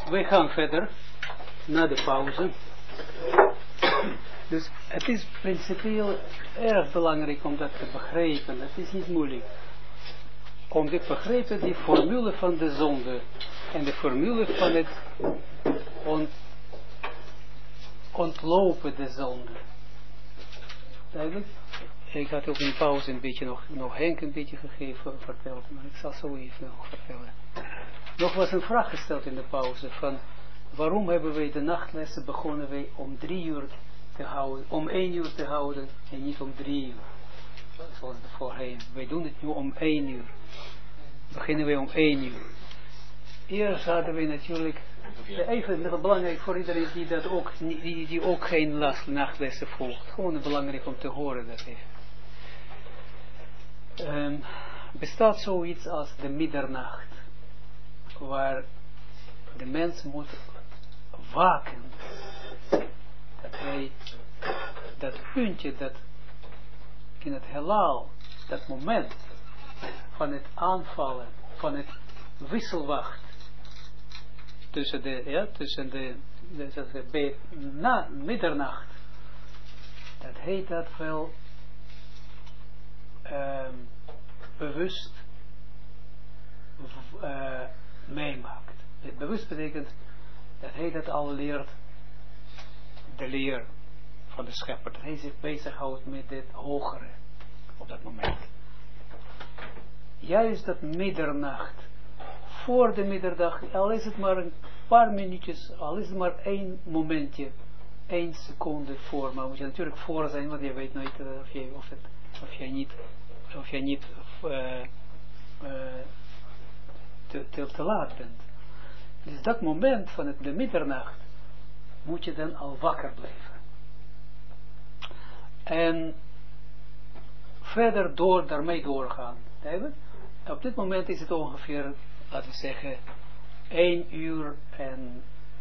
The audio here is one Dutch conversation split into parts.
wij gaan verder, na de pauze. Dus het is principieel erg belangrijk om dat te begrijpen, dat is niet moeilijk. Om te begrijpen die formule van de zonde en de formule van het ontlopen de zonde. Duidelijk? Ik had ook in de pauze een beetje nog Henk een beetje verteld, maar ik zal zo even nog vertellen. Nog was een vraag gesteld in de pauze van waarom hebben wij de nachtlessen begonnen wij om 3 uur te houden, om 1 uur te houden en niet om 3 uur. Zoals voorheen. Wij doen het nu om 1 uur. Beginnen wij om 1 uur. Eerst hadden we natuurlijk, even belangrijk voor iedereen die dat ook, die ook geen nachtlessen volgt. Gewoon belangrijk om te horen dat even. Bestaat zoiets als de middernacht, waar de mens moet waken, dat hij dat puntje, dat in het heelal, dat moment van het aanvallen, van het wisselwacht tussen na middernacht, dat heet dat wel bewust meemaakt. Het bewust betekent dat hij dat al leert, de leer van de schepper, dat hij zich bezighoudt met het hogere op dat moment. Juist dat middernacht, voor de midderdag, al is het maar een paar minuutjes, al is het maar 1 momentje, 1 seconde voor, maar moet je natuurlijk voor zijn, want je weet nooit of je niet te laat bent. Dus dat moment van de middernacht moet je dan al wakker blijven. En verder daarmee doorgaan. Op dit moment is het ongeveer, laten we zeggen, 1 uur en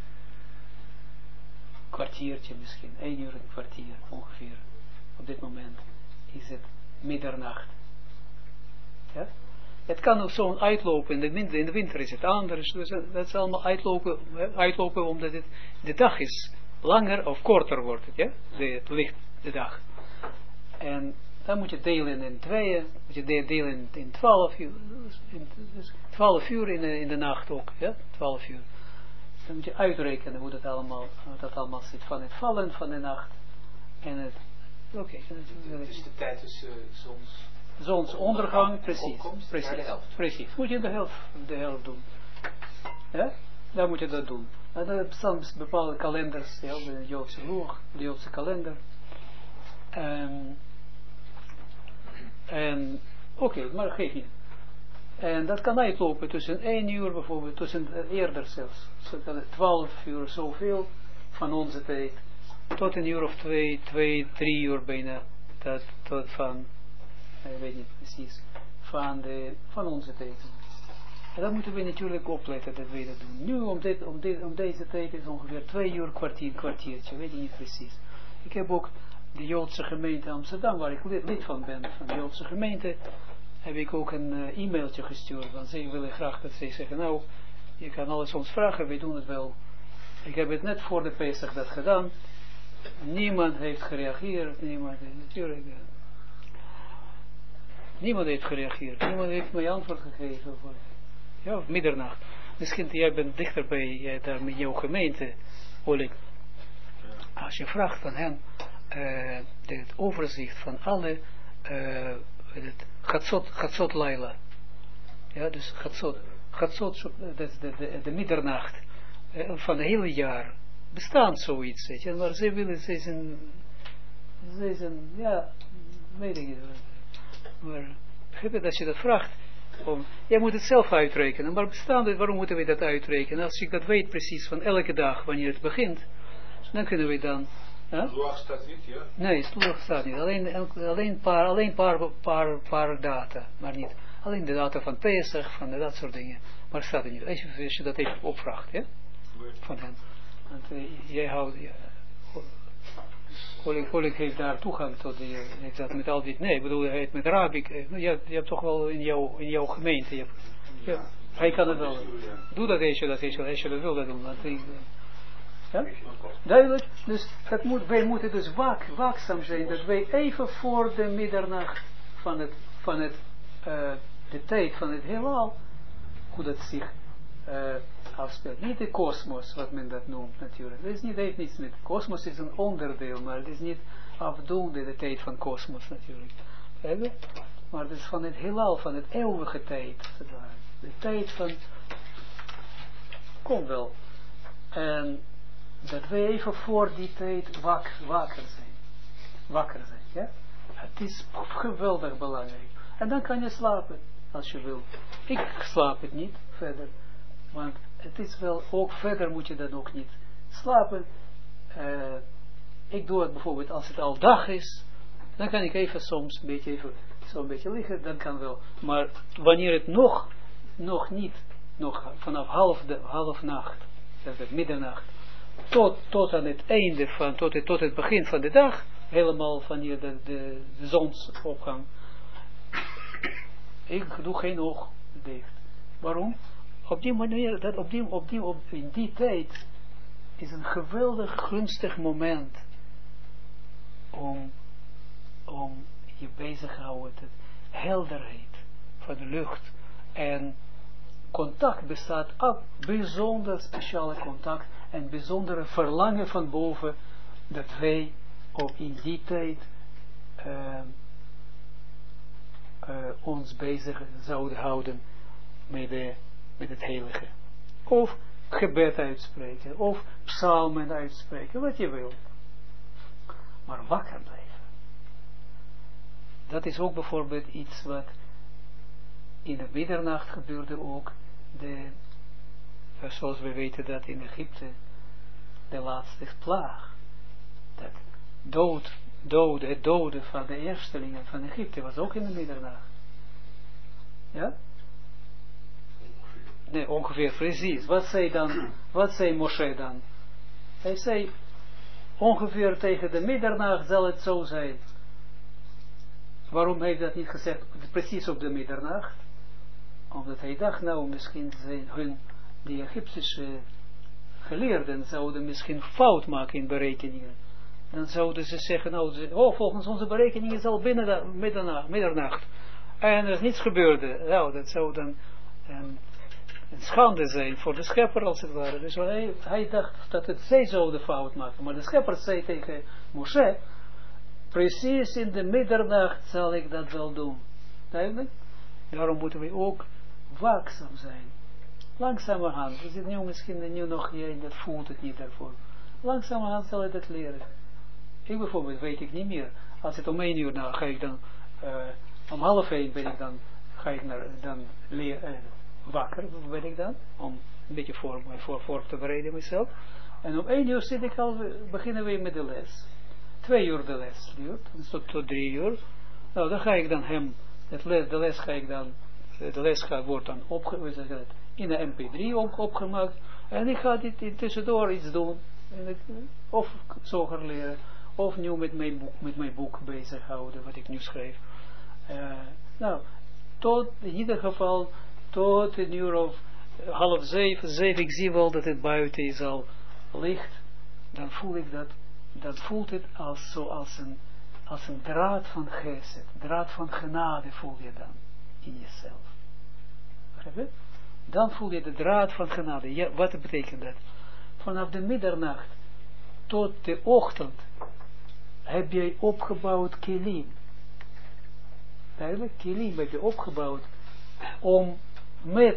kwartiertje misschien. 1 uur en een kwartier ongeveer. Op dit moment is het middernacht. Ja? Het kan ook zo uitlopen, in de winter is het anders, dus dat is allemaal uitlopen omdat de dag is langer of korter wordt het, ja? Het licht, de dag. En dan moet je delen in 2, moet je delen in 12 uur, 12 uur in de nacht ook, ja? 12 uur. Dan moet je uitrekenen hoe dat allemaal zit, van het vallen van de nacht en het, oké. Dus de tijd tussen zonsondergang, precies. Precies. Moet je de helft doen. Ja? Dan moet je dat doen. En er bestaan bepaalde kalenders, ja, de Joodse loog, de Joodse kalender. En oké, maar geef niet. En dat kan uitlopen tussen 1 uur bijvoorbeeld, tussen eerder zelfs. 12 uur zoveel van onze tijd. Tot 1 uur of 2, 3 uur bijna. Tot van, ik weet niet precies, van onze tijd. En dan moeten we natuurlijk opletten dat we dat doen. Nu om deze tijd is ongeveer 2 uur kwartiertje, weet ik niet precies. Ik heb ook de Joodse gemeente Amsterdam, waar ik lid van ben, van de Joodse gemeente, heb ik ook een e-mailtje gestuurd, want zij willen graag dat zij zeggen, nou, je kan alles ons vragen, wij doen het wel. Ik heb het net voor de Pesach dat gedaan. Niemand heeft gereageerd, niemand heeft gereageerd, niemand heeft mij antwoord gegeven. Ja, of middernacht. Misschien jij bent dichter bij daar met jouw gemeente, Oleg. Als je vraagt van hen het overzicht van alle Chatzot Laila. Ja, dus Chatzot, dat is de middernacht van het hele jaar. Bestaat zoiets, weet je, maar zij willen, zij zijn, ja, weet ik niet. Maar begrijp je, als je dat vraagt, jij moet het zelf uitrekenen, maar bestaat het, waarom moeten we dat uitrekenen? Als ik dat weet precies van elke dag, wanneer het begint, dan kunnen we dan... Loag staat niet, ja? Nee, Loag staat niet, alleen paar data, maar niet. Alleen de data van Pesach, van dat soort dingen, maar staat er niet. Als je dat even opvraagt, ja? Van hen. Want jij houdt... Oleg heeft daar toegang tot dat met al dit, nee, ik bedoel, hij heeft met Rabik, je hebt toch wel in jouw gemeente, Hij kan het wel. Doe dat als je dat wil dat doen. Ja? Duidelijk. Dus wij moeten dus waakzaam zijn. Dat wij even voor de middernacht de tijd van het heelal, hoe dat zich afspeelt. Niet de kosmos, wat men dat noemt natuurlijk. Het heeft niets met kosmos, is een onderdeel, maar het is niet afdoende de tijd van kosmos natuurlijk. Maar het is van het heelal, van het eeuwige tijd. De tijd van, kom wel. En dat wij even voor die tijd wakker zijn. Ja? Het is geweldig belangrijk. En dan kan je slapen, als je wil. Ik slaap het niet verder. Want het is wel, ook verder moet je dan ook niet slapen. Ik doe het bijvoorbeeld als het al dag is. Dan kan ik even soms zo'n beetje liggen. Dan kan wel. Maar wanneer het nog niet, vanaf half nacht, middernacht, tot aan het einde van, tot het begin van de dag, helemaal wanneer de zonsopgang. Ik doe geen oog dicht. Waarom? Op die manier, in die tijd is een geweldig gunstig moment om je bezig te houden met helderheid van de lucht. En contact bestaat ook, bijzonder speciale contact en bijzondere verlangen van boven, dat wij ook in die tijd ons bezig zouden houden met het heilige. Of gebed uitspreken, of psalmen uitspreken, wat je wil. Maar wakker blijven. Dat is ook bijvoorbeeld iets wat in de middernacht gebeurde ook, zoals we weten dat in Egypte, de laatste plaag, dat het doden van de eerstelingen van Egypte was ook in de middernacht. Ja? Nee, ongeveer precies. Wat zei Moshe dan? Hij zei, ongeveer tegen de middernacht zal het zo zijn. Waarom heeft hij dat niet gezegd, precies op de middernacht? Omdat hij dacht, nou, misschien zijn die Egyptische geleerden zouden misschien fout maken in berekeningen. Dan zouden ze zeggen, nou, volgens onze berekeningen zal binnen middernacht. En er is niets gebeurde. Nou, dat zou dan een schande zijn voor de schepper als het ware. Dus hij dacht dat zij zouden fout maken. Maar de schepper zei tegen Moshe, precies in de middernacht zal ik dat wel doen. Duidelijk? Daarom moeten we ook waakzaam zijn. Langzamerhand. We zitten nu misschien nog hier, dat voelt het niet daarvoor. Langzamerhand zal je dat leren. Ik bijvoorbeeld weet ik niet meer. Als het om 1 uur nou ga ik dan, om 12:30 ben ik dan, ga ik dan leren, wakker ben ik dan, om een beetje voor te bereiden mezelf. En om 1 uur zit ik beginnen we met de les. 2 uur de les duurt, dus tot 3 uur. Nou, dan ga ik dan de les wordt dan in de mp3 opgemaakt. En ik ga dit tussendoor iets doen. Of zoger leren. Of nu met mijn boek bezighouden, wat ik nu schrijf. Nou, in ieder geval, tot 1 uur of 6:30, ik zie wel dat het buiten is al licht. Dan voel ik dat, dan voelt het als een draad van gesed, draad van genade voel je dan in jezelf. Begrijp je? Dan voel je de draad van genade. Ja, wat betekent dat? Vanaf de middernacht tot de ochtend heb jij opgebouwd kilim. Duidelijk, kilim heb je opgebouwd om met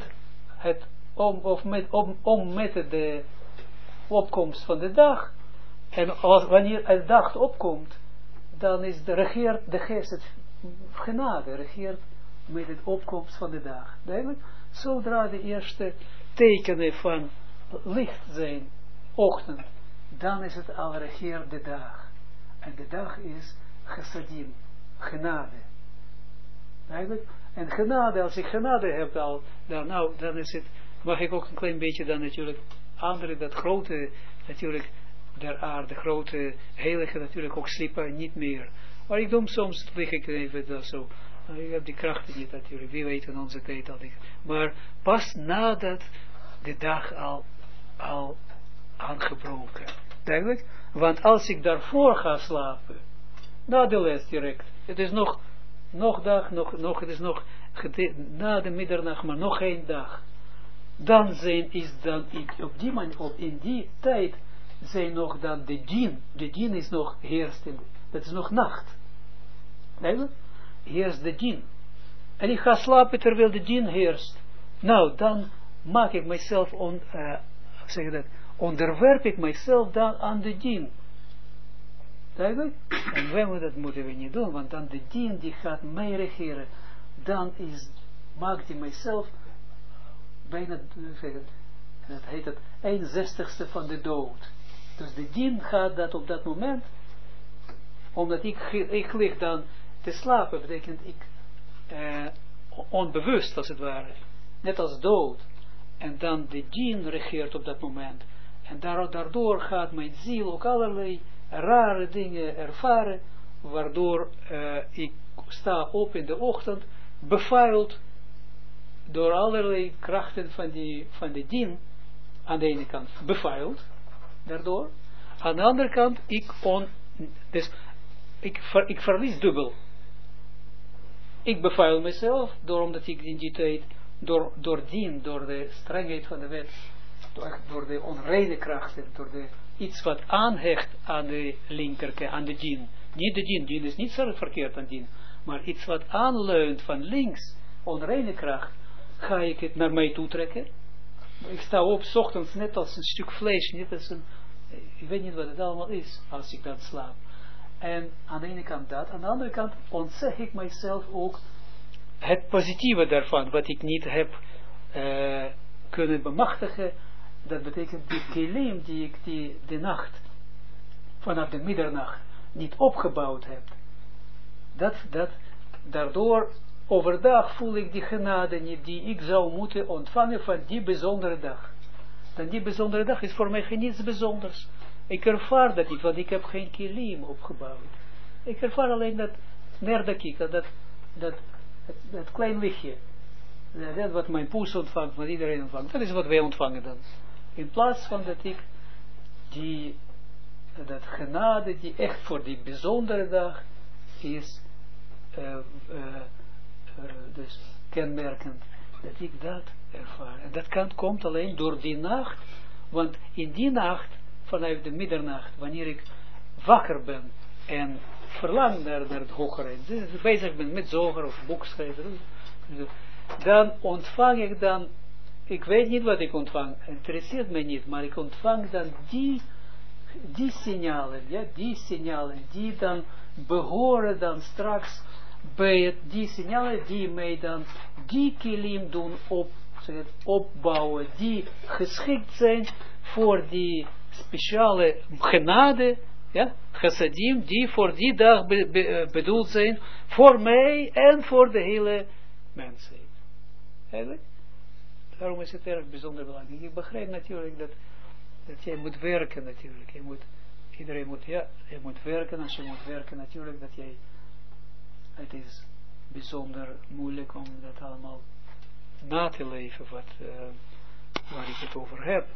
de opkomst van de dag, en wanneer de dag opkomt, dan is de geest het genade regeert met de opkomst van de dag. Duidelijk? Zodra de eerste tekenen van licht zijn, ochtend, dan is het al regeert de dag. En de dag is chassadim, genade. Eigenlijk? En genade, als ik genade heb al, dan is het, mag ik ook een klein beetje dan natuurlijk andere, dat grote, natuurlijk, der aarde, grote, heilige natuurlijk ook slippen, niet meer. Maar ik doe soms, lig ik even dat zo, Ik heb die krachten niet natuurlijk, wie weet in onze tijd al. Maar pas nadat de dag al aangebroken. Duidelijk? Want als ik daarvoor ga slapen, na de les direct, het is nog dag, het is nog na de middernacht, maar nog 1 dag. Dan in die tijd zijn nog dan de djinn is nog heerst, dat is nog nacht. Duidelijk? Heerst de djinn. En ik ga slapen terwijl de djinn heerst. Nou, dan maak ik mezelf, onderwerp ik mezelf dan aan de djinn. Duidelijk? En dat moeten we niet doen, want dan de djinn die gaat mij regeren. Dan maakt hij mijzelf bijna, dat heet het 1/60 van de dood. Dus de djinn gaat dat op dat moment, omdat ik lig dan te slapen, betekent ik onbewust als het ware, net als dood. En dan de djinn regeert op dat moment. En daardoor gaat mijn ziel ook allerlei rare dingen ervaren, waardoor ik sta op in de ochtend, bevuild door allerlei krachten van de djinn, aan de ene kant bevuild, daardoor, aan de andere kant, ik verlies dubbel. Ik bevuil mezelf, omdat ik in die tijd, door de strengheid van de wet, door de onreine krachten, door iets wat aanhecht aan de linkerkant, aan de djinn. Niet de djinn is niet zo verkeerd aan djinn, maar iets wat aanleunt van links, onreine kracht, ga ik het naar mij toe trekken. Ik sta op 's ochtends net als een stuk vlees, niet als ik weet niet wat het allemaal is, als ik dan slaap. En aan de ene kant dat, aan de andere kant ontzeg ik mijzelf ook het positieve daarvan, wat ik niet heb kunnen bemachtigen. Dat betekent die kelim die ik de nacht, vanaf de middernacht, niet opgebouwd heb. Daardoor overdag voel ik die genade niet die ik zou moeten ontvangen van die bijzondere dag. Dan die bijzondere dag is voor mij geen niets bijzonders. Ik ervaar dat niet, want ik heb geen kelim opgebouwd. Ik ervaar alleen dat nerdakika, dat klein lichtje. Dat wat mijn poes ontvangt, wat iedereen ontvangt. Dat is wat wij ontvangen dan. In plaats van dat ik dat genade die echt voor die bijzondere dag is, dus kenmerkend, dat ik dat ervaar. En dat komt alleen door die nacht, want in die nacht, vanuit de middernacht, wanneer ik wakker ben en verlang naar het hogere, dus bezig ben met zoger of boekschrijven, dan ontvang ik dan, ik weet niet wat ik ontvang, interesseert mij niet, maar ik ontvang dan die signalen, ja, die dan behoren dan straks bij die signalen die mij dan die kilim doen opbouwen, die geschikt zijn voor die speciale genade, ja, chassadim, die voor die dag bedoeld zijn, voor mij en voor de hele mensheid. Eigenlijk? Daarom is het erg bijzonder belangrijk. Ik begrijp natuurlijk dat jij moet werken natuurlijk. Iedereen moet werken. Als je moet werken natuurlijk, het is bijzonder moeilijk om dat allemaal na te leven waar ik het over heb.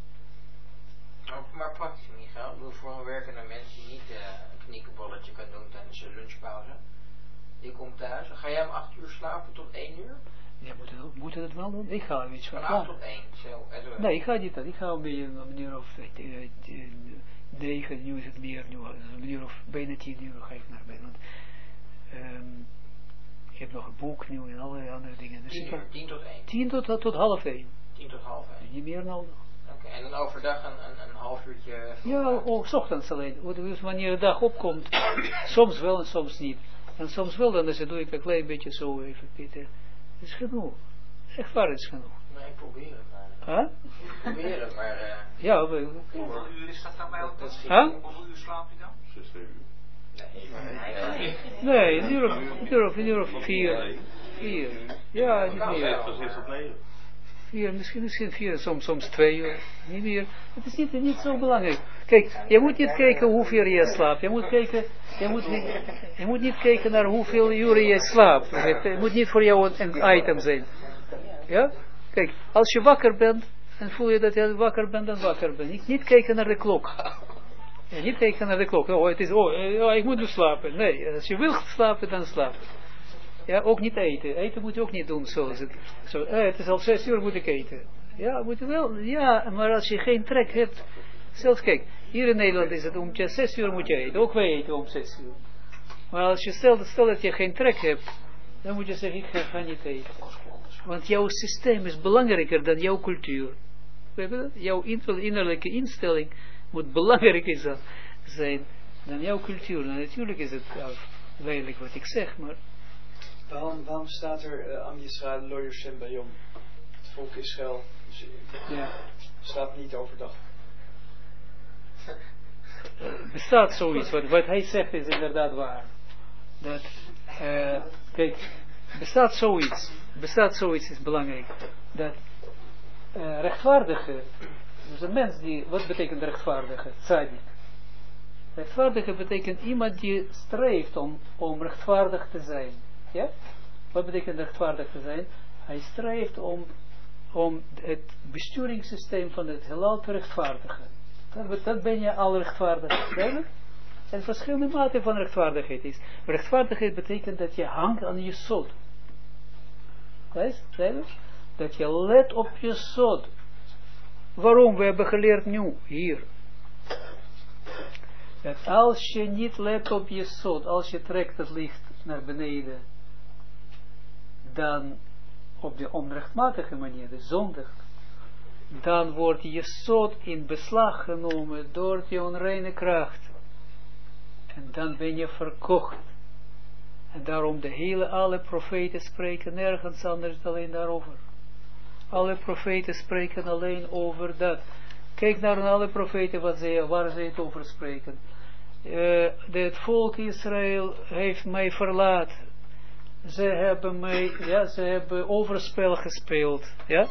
Maar praktisch, Michael, voor een werkende mens die niet een kniekenbolletje kan doen tijdens zijn lunchpauze, die komt thuis, ga jij om 8 uur slapen tot 1 uur? Ja, moet het wel doen? Ik ga iets van 8 tot 1, zo. Nee, ik ga niet dat. Ik ga om een uur of 9, nu is het meer, nu een uur of bijna 10 uur ga ik naar bed. Want ik heb nog een boek nu en allerlei andere dingen. Dus 10 tot 1? 10 tot half 1. 10 tot half 1. Niet meer nodig. Oké, en dan overdag een half uurtje? Ja, ook 's ochtends alleen. Dus wanneer de dag opkomt, soms wel en soms niet. En soms wel, dan doe ik een klein beetje zo even, Pieter. Het is genoeg. Echt waar, is genoeg. Nee, ik probeer het maar. Huh? Ik probeer het maar. Ja, hoeveel uur is dat dan bij elkaar? Huh? Hoeveel uur slaap je dan? 6, 7 uur. Nee, een uur of 4. Ja, niet meer. Dat is tot 9. misschien 4, soms 2 uur, niet meer. Het is niet zo belangrijk. Kijk, je moet niet kijken hoeveel je slaapt. Je moet niet kijken naar hoeveel uren je slaapt. Het moet niet voor jou een item zijn. Ja? Kijk, als je wakker bent, en voel je dat je wakker bent, dan wakker bent. Niet kijken naar de klok. Ja, niet kijken naar de klok. Ik moet dus slapen. Nee, als je wil slapen, dan slaap. Ja, ook niet eten. Eten moet je ook niet doen zoals het. Het is al 6 uur, moet ik eten. Ja, moet je wel. Ja, maar als je geen trek hebt. Zelfs kijk, hier in Nederland is het om 6 uur moet je eten. Ook wij eten om 6 uur. Maar als je stel dat je geen trek hebt, dan moet je zeggen, ik ga niet eten. Want jouw systeem is belangrijker dan jouw cultuur. Jouw innerlijke instelling moet belangrijker zijn dan jouw cultuur. Nou, natuurlijk is het lelijk wat ik zeg, maar... Waarom staat er Am Yisrael Lo Yoshen Bayom? Het volk Israël slaapt niet overdag. Bestaat zoiets, wat hij zegt is inderdaad waar. Dat, kijk, bestaat zoiets is belangrijk. Dat rechtvaardige, dus een mens die, wat betekent rechtvaardige? Tzadik. Rechtvaardige betekent iemand die streeft om rechtvaardig te zijn. Ja? Wat betekent rechtvaardig te zijn? Hij streeft om het besturingssysteem van het heelal te rechtvaardigen. Dat ben je al rechtvaardig. En verschillende maten van rechtvaardigheid is. Rechtvaardigheid betekent dat je hangt aan je sod. Dat je let op je sod. Waarom? We hebben geleerd nu, hier. Dat als je niet let op je sod, als je trekt het licht naar beneden, dan op de onrechtmatige manier, de zondig, dan wordt je sod in beslag genomen door die onreine kracht. En dan ben je verkocht. En daarom alle profeten spreken nergens anders dan alleen daarover. Alle profeten spreken alleen over dat. Kijk naar alle profeten waar ze het over spreken. Het volk Israël heeft mij verlaten. Ze hebben overspel gespeeld. Ja,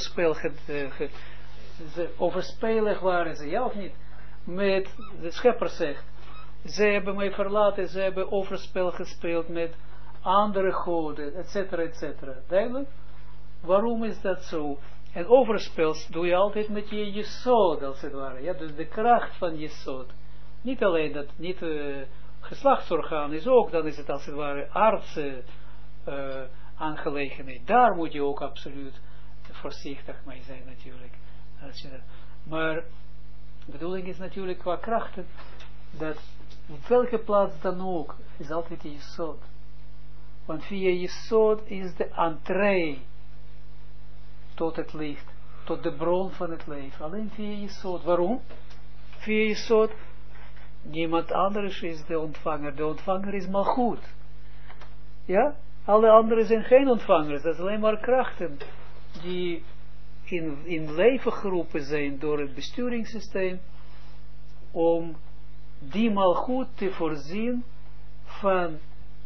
overspelig waren ze, ja of niet? Met de schepper zegt. Ze hebben mij verlaten, ze hebben overspel gespeeld met andere goden, etcetera, etcetera. Duidelijk? Waarom is dat zo? En overspel doe je altijd met je jesod, als het ware. Ja, dus de kracht van jesod. Niet alleen dat, niet geslachtsorgaan is ook, dan is het als het ware aardse aangelegenheid. Daar moet je ook absoluut voorzichtig mee zijn natuurlijk. Maar de bedoeling is natuurlijk qua krachten, dat op welke plaats dan ook, is altijd je jesod. Want via jesod is de entree tot het licht, tot de bron van het leven. Alleen via jesod. Waarom? Via jesod, niemand anders is de ontvanger. De ontvanger is malgoed. Ja? Alle anderen zijn geen ontvangers. Dat is alleen maar krachten die in leven geroepen zijn door het besturingssysteem om die malgoed te voorzien van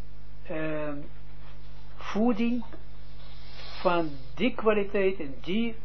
voeding, van die kwaliteit en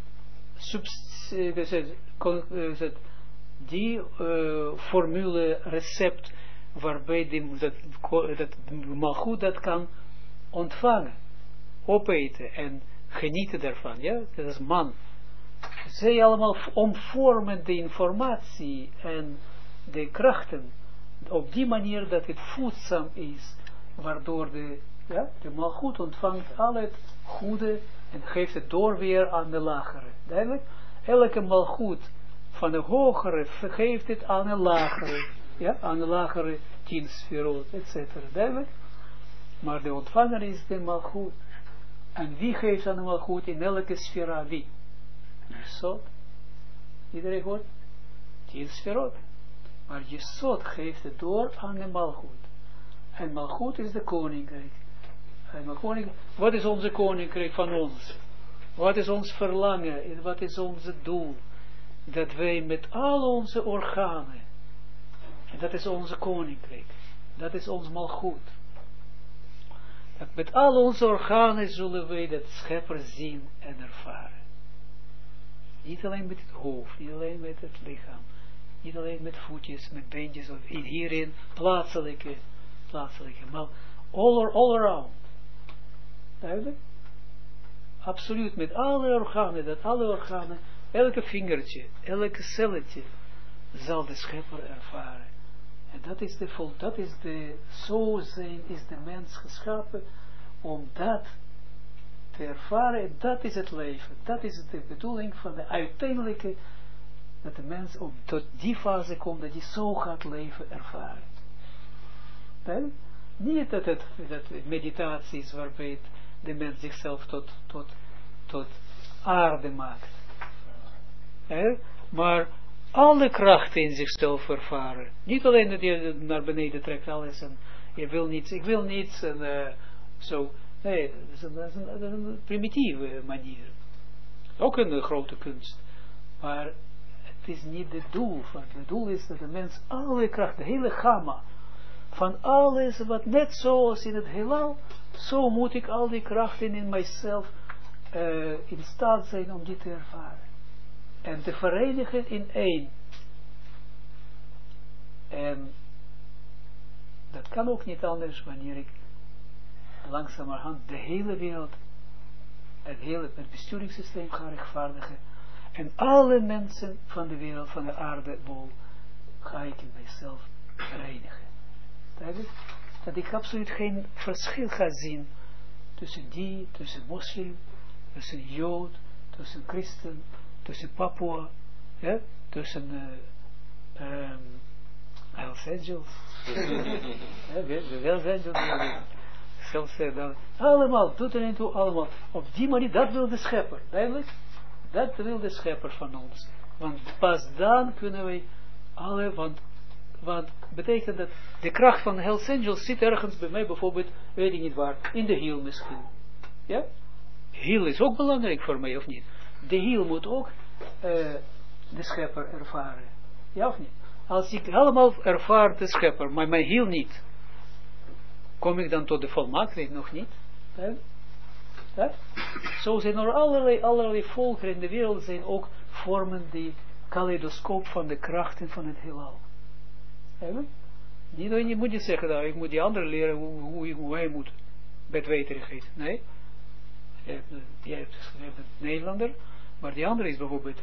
die formule, recept, waarbij dat malgoed dat kan ontvangen, opeten en genieten daarvan. Ja? Dat is man. Zij allemaal omvormen de informatie en de krachten op die manier dat het voedzaam is, waardoor de malgoed ontvangt al het goede en geeft het door weer aan de lagere. Duidelijk? Elke malgoed van de hogere geeft het aan de lagere, ja, aan de lagere 10 sferot, etc. Duidelijk? Maar de ontvanger is de malgoed. En wie geeft aan de malgoed in elke sfera? Wie? Jesod. Iedereen hoort? 10 sferot. Maar Jesod geeft het door aan de malgoed. En malgoed is de koninkrijk. Wat is onze koninkrijk van ons? Wat is ons verlangen? En wat is ons doel? Dat wij met al onze organen, en dat is onze koninkrijk, dat is ons malgoed. Dat met al onze organen zullen wij dat schepper zien en ervaren. Niet alleen met het hoofd, niet alleen met het lichaam. Niet alleen met voetjes, met beentjes, of hierin plaatselijke, maar all around. Duidelijk? Absoluut, met alle organen, elke vingertje, elke celletje, zal de schepper ervaren. En zo zijn is de mens geschapen, om dat te ervaren, dat is het leven. Dat is de bedoeling van de uiteindelijke, dat de mens tot die fase komt, dat hij zo gaat leven ervaren. Dan? Niet dat meditatie is waarbij de mens zichzelf tot aarde maakt. Maar alle krachten in zichzelf ervaren. Niet alleen dat je naar beneden trekt alles en je wil niets, ik wil niets en zo. Nee, dat is een primitieve manier. Ook een grote kunst. Maar het is niet het doel. Het doel is dat de mens alle krachten, de hele gamma, van alles wat net zoals in het heelal, zo moet ik al die krachten in mijzelf in staat zijn om die te ervaren. En te verenigen in één. En dat kan ook niet anders wanneer ik langzamerhand de hele wereld, het besturingssysteem ga rechtvaardigen. En alle mensen van de wereld, van de aardebol, ga ik in mijzelf verenigen. Dat ik absoluut geen verschil ga zien tussen moslim, tussen jood, tussen christen, tussen Papua, ja, tussen Hells Angels, Hells Angels, zelfs dan, allemaal, doet er niet toe, allemaal, op die manier, dat wil de schepper, duidelijk, dat wil de schepper van ons, want pas dan kunnen wij want betekent dat de kracht van Hells Angels zit ergens bij mij bijvoorbeeld, weet ik niet waar, in de hiel misschien, ja, hiel is ook belangrijk voor mij of niet, de hiel moet ook de schepper ervaren, ja of niet? Als ik allemaal ervaar de schepper, maar mijn hiel niet, kom ik dan tot de volmaaktheid nog niet? Ja? Zo zijn er allerlei volkeren in de wereld, zijn ook vormen die kaleidoscoop van de krachten van het heelal. Je moet niet zeggen, dat ik moet die anderen leren hoe hij moet bedweterigheid. Nee. Jij hebt een Nederlander, maar die andere is bijvoorbeeld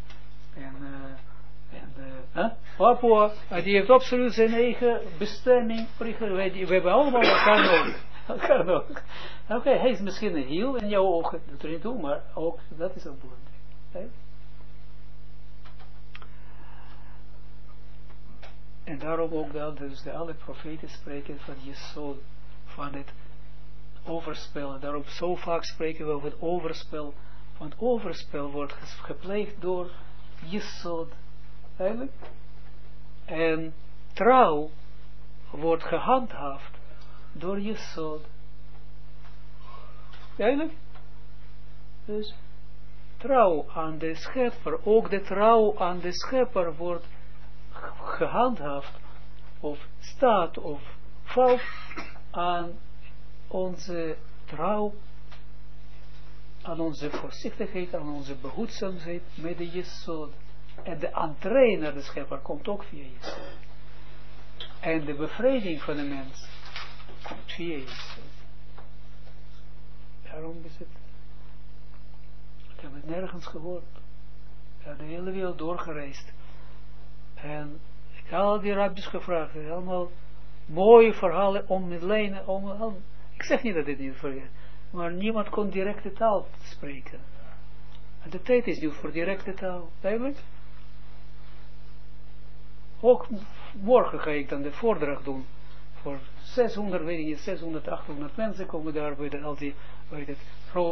Papua, die heeft absoluut zijn eigen bestemming. We hebben allemaal elkaar nodig. Oké, hij is misschien een hiel in jouw ogen, dat er niet toe, maar ook, dat is ook belangrijk. En daarom ook dat, dus alle profeten spreken van Jesod, van het overspel. Daarom zo vaak spreken we over het overspel. Want overspel wordt gepleegd door Jesod. Eigenlijk. En trouw wordt gehandhaafd door Jesod. Eigenlijk. Dus trouw aan de schepper, ook de trouw aan de schepper wordt gehandhaafd of staat of valt aan onze trouw, aan onze voorzichtigheid, aan onze behoedzaamheid met de Jesod. En de entree naar de schepper komt ook via Jesod. En de bevrijding van de mens komt via Jesod. Daarom is het. Ik heb het nergens gehoord. Ik heb de hele wereld doorgereisd. En ik heb al die rabbis gevraagd. Het zijn allemaal mooie verhalen om met lijnen. Ik zeg niet dat dit niet voor je. Maar niemand kon directe taal spreken. En de tijd is nu voor directe taal. Duidelijk? Ook morgen ga ik dan de voordracht doen. Voor 600, weet ik niet, 600, 800 mensen komen daar bij al die, weet het,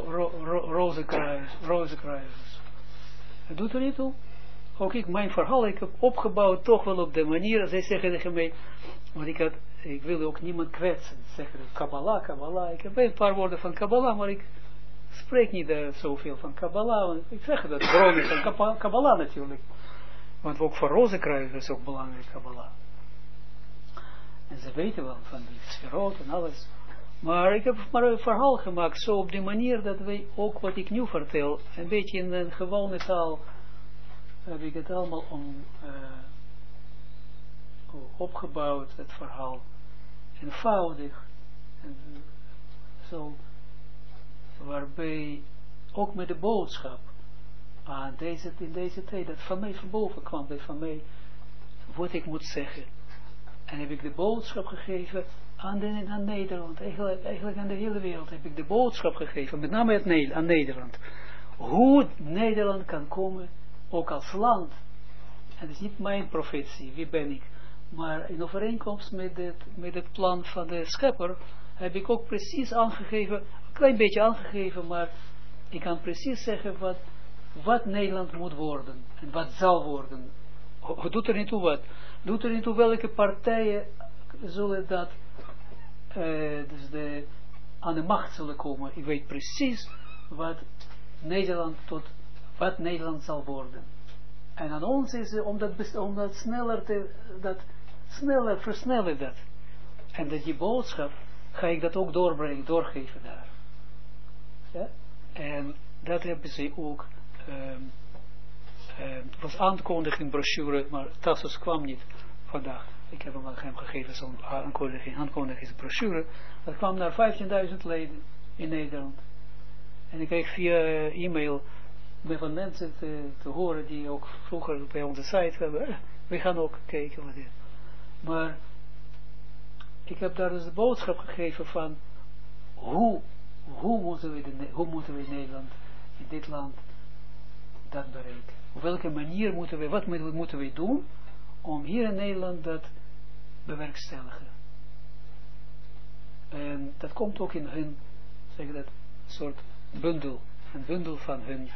rozenkruisers. Dat doet er niet toe. Ook ik, mijn verhaal, ik heb opgebouwd toch wel op de manier, zij zeggen tegen mij, want ik wilde ook niemand kwetsen. Zeggen Kabbalah, ik heb een paar woorden van Kabbalah, maar ik spreek niet zoveel van Kabbalah. Ik zeg dat bron is van Kabbalah natuurlijk. Want ook voor rozenkruisers is ook belangrijk Kabbalah. En ze weten wel van die sferot en alles. Maar ik heb maar een verhaal gemaakt, zo op die manier dat wij ook wat ik nu vertel, een beetje in een gewone taal heb ik het allemaal opgebouwd, het verhaal. Eenvoudig. En zo, waarbij ook met de boodschap in deze tijd, dat van mij van boven kwam, dat van mij wat ik moet zeggen. En heb ik de boodschap gegeven aan Nederland, eigenlijk aan de hele wereld heb ik de boodschap gegeven, met name aan Nederland. Hoe Nederland kan komen, ook als land. En dat is niet mijn profetie, wie ben ik. Maar in overeenkomst met het plan van de schepper, heb ik ook precies aangegeven, een klein beetje aangegeven, maar ik kan precies zeggen wat Nederland moet worden. En wat zal worden. Doet er niet toe wat. Doet er niet toe welke partijen zullen dat aan de macht zullen komen. Ik weet precies wat Nederland zal worden. En aan ons is het om dat sneller versnellen dat. En dat die boodschap ga ik dat ook doorgeven daar. Ja? En dat hebben ze ook het was aankondiging brochure, maar Tassos kwam niet vandaag. Ik heb hem gegeven zo'n aankondigingsbrochure. Dat kwam naar 15.000 leden in Nederland. En ik kreeg via e-mail van mensen te horen die ook vroeger bij onze site hebben. We gaan ook kijken wat dit. Maar ik heb daar dus de boodschap gegeven van hoe moeten we in Nederland, in dit land, dat bereiken. Op welke manier wat moeten we doen om hier in Nederland dat bewerkstelligen. En dat komt ook in hun, soort bundel. Een bundel van hun,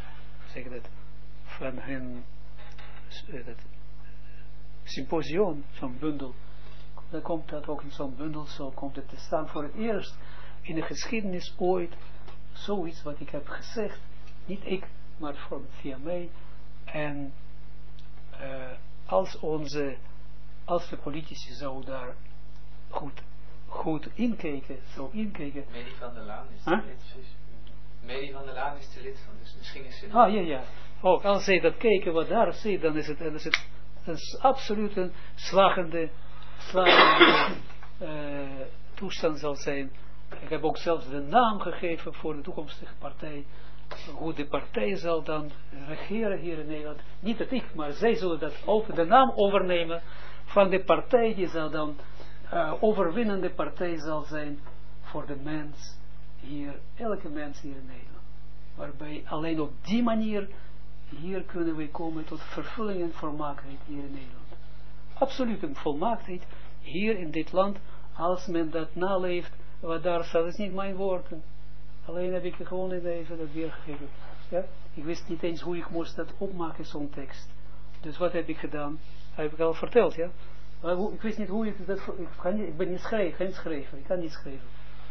symposium, zo'n bundel. Dan komt dat ook in zo'n bundel, zo komt het te staan voor het eerst in de geschiedenis ooit, zoiets wat ik heb gezegd, niet ik, maar via mij. En als de politici zo daar goed inkijken, Medi van der Laan is de lid. Medi van der Laan is de lid van, dus misschien is ze... ja. Ook als zij dat kijken wat daar zit, dan is het een absoluut een slagende toestand zal zijn. Ik heb ook zelfs de naam gegeven voor de toekomstige partij. Hoe de partij zal dan regeren hier in Nederland. Niet dat ik, maar zij zullen dat de naam overnemen van de partij die zal dan overwinnende partij zal zijn voor de mens hier, elke mens hier in Nederland. Waarbij alleen op die manier hier kunnen we komen tot vervulling en volmaaktheid hier in Nederland. Absoluut een volmaaktheid hier in dit land, als men dat naleeft, wat daar staat, is niet mijn woorden. Alleen heb ik gewoon even dat weergegeven. Ja? Ik wist niet eens hoe ik moest dat opmaken, zo'n tekst. Dus wat heb ik gedaan? Heb ik al verteld, ja. Maar ik wist niet hoe ik dat... Ik ben niet schrijven. Ik kan niet schrijven.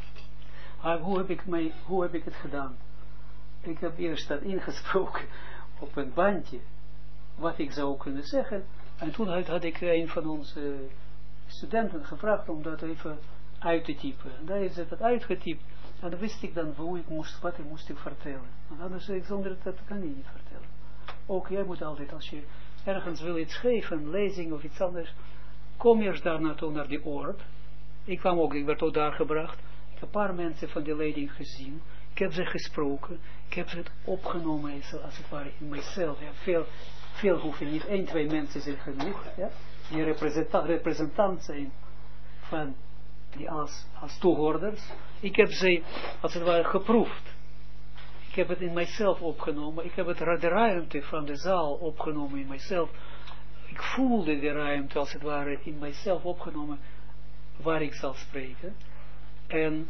Maar hoe heb ik het gedaan? Ik heb eerst dat ingesproken op een bandje. Wat ik zou kunnen zeggen. En toen had ik een van onze studenten gevraagd om dat even uit te typen. En daar heeft ze dat uitgetypt. En dan wist ik dan wat ik moest vertellen. Want anders zonder dat kan je niet vertellen. Ook jij moet altijd, als je ergens wil iets geven, een lezing of iets anders, kom eerst daar naartoe naar die oord. Ik werd ook daar gebracht. Ik heb een paar mensen van die leiding gezien. Ik heb ze gesproken. Ik heb ze opgenomen, als het ware, in mijzelf. Ja, veel hoeven niet. 1, 2 mensen zijn genoeg. Ja, die representant zijn van die als toehoorders. Ik heb ze, als het ware, geproefd. Ik heb het in mijzelf opgenomen. Ik heb de ruimte van de zaal opgenomen in mijzelf. Ik voelde de ruimte, als het ware, in mijzelf opgenomen, waar ik zal spreken. En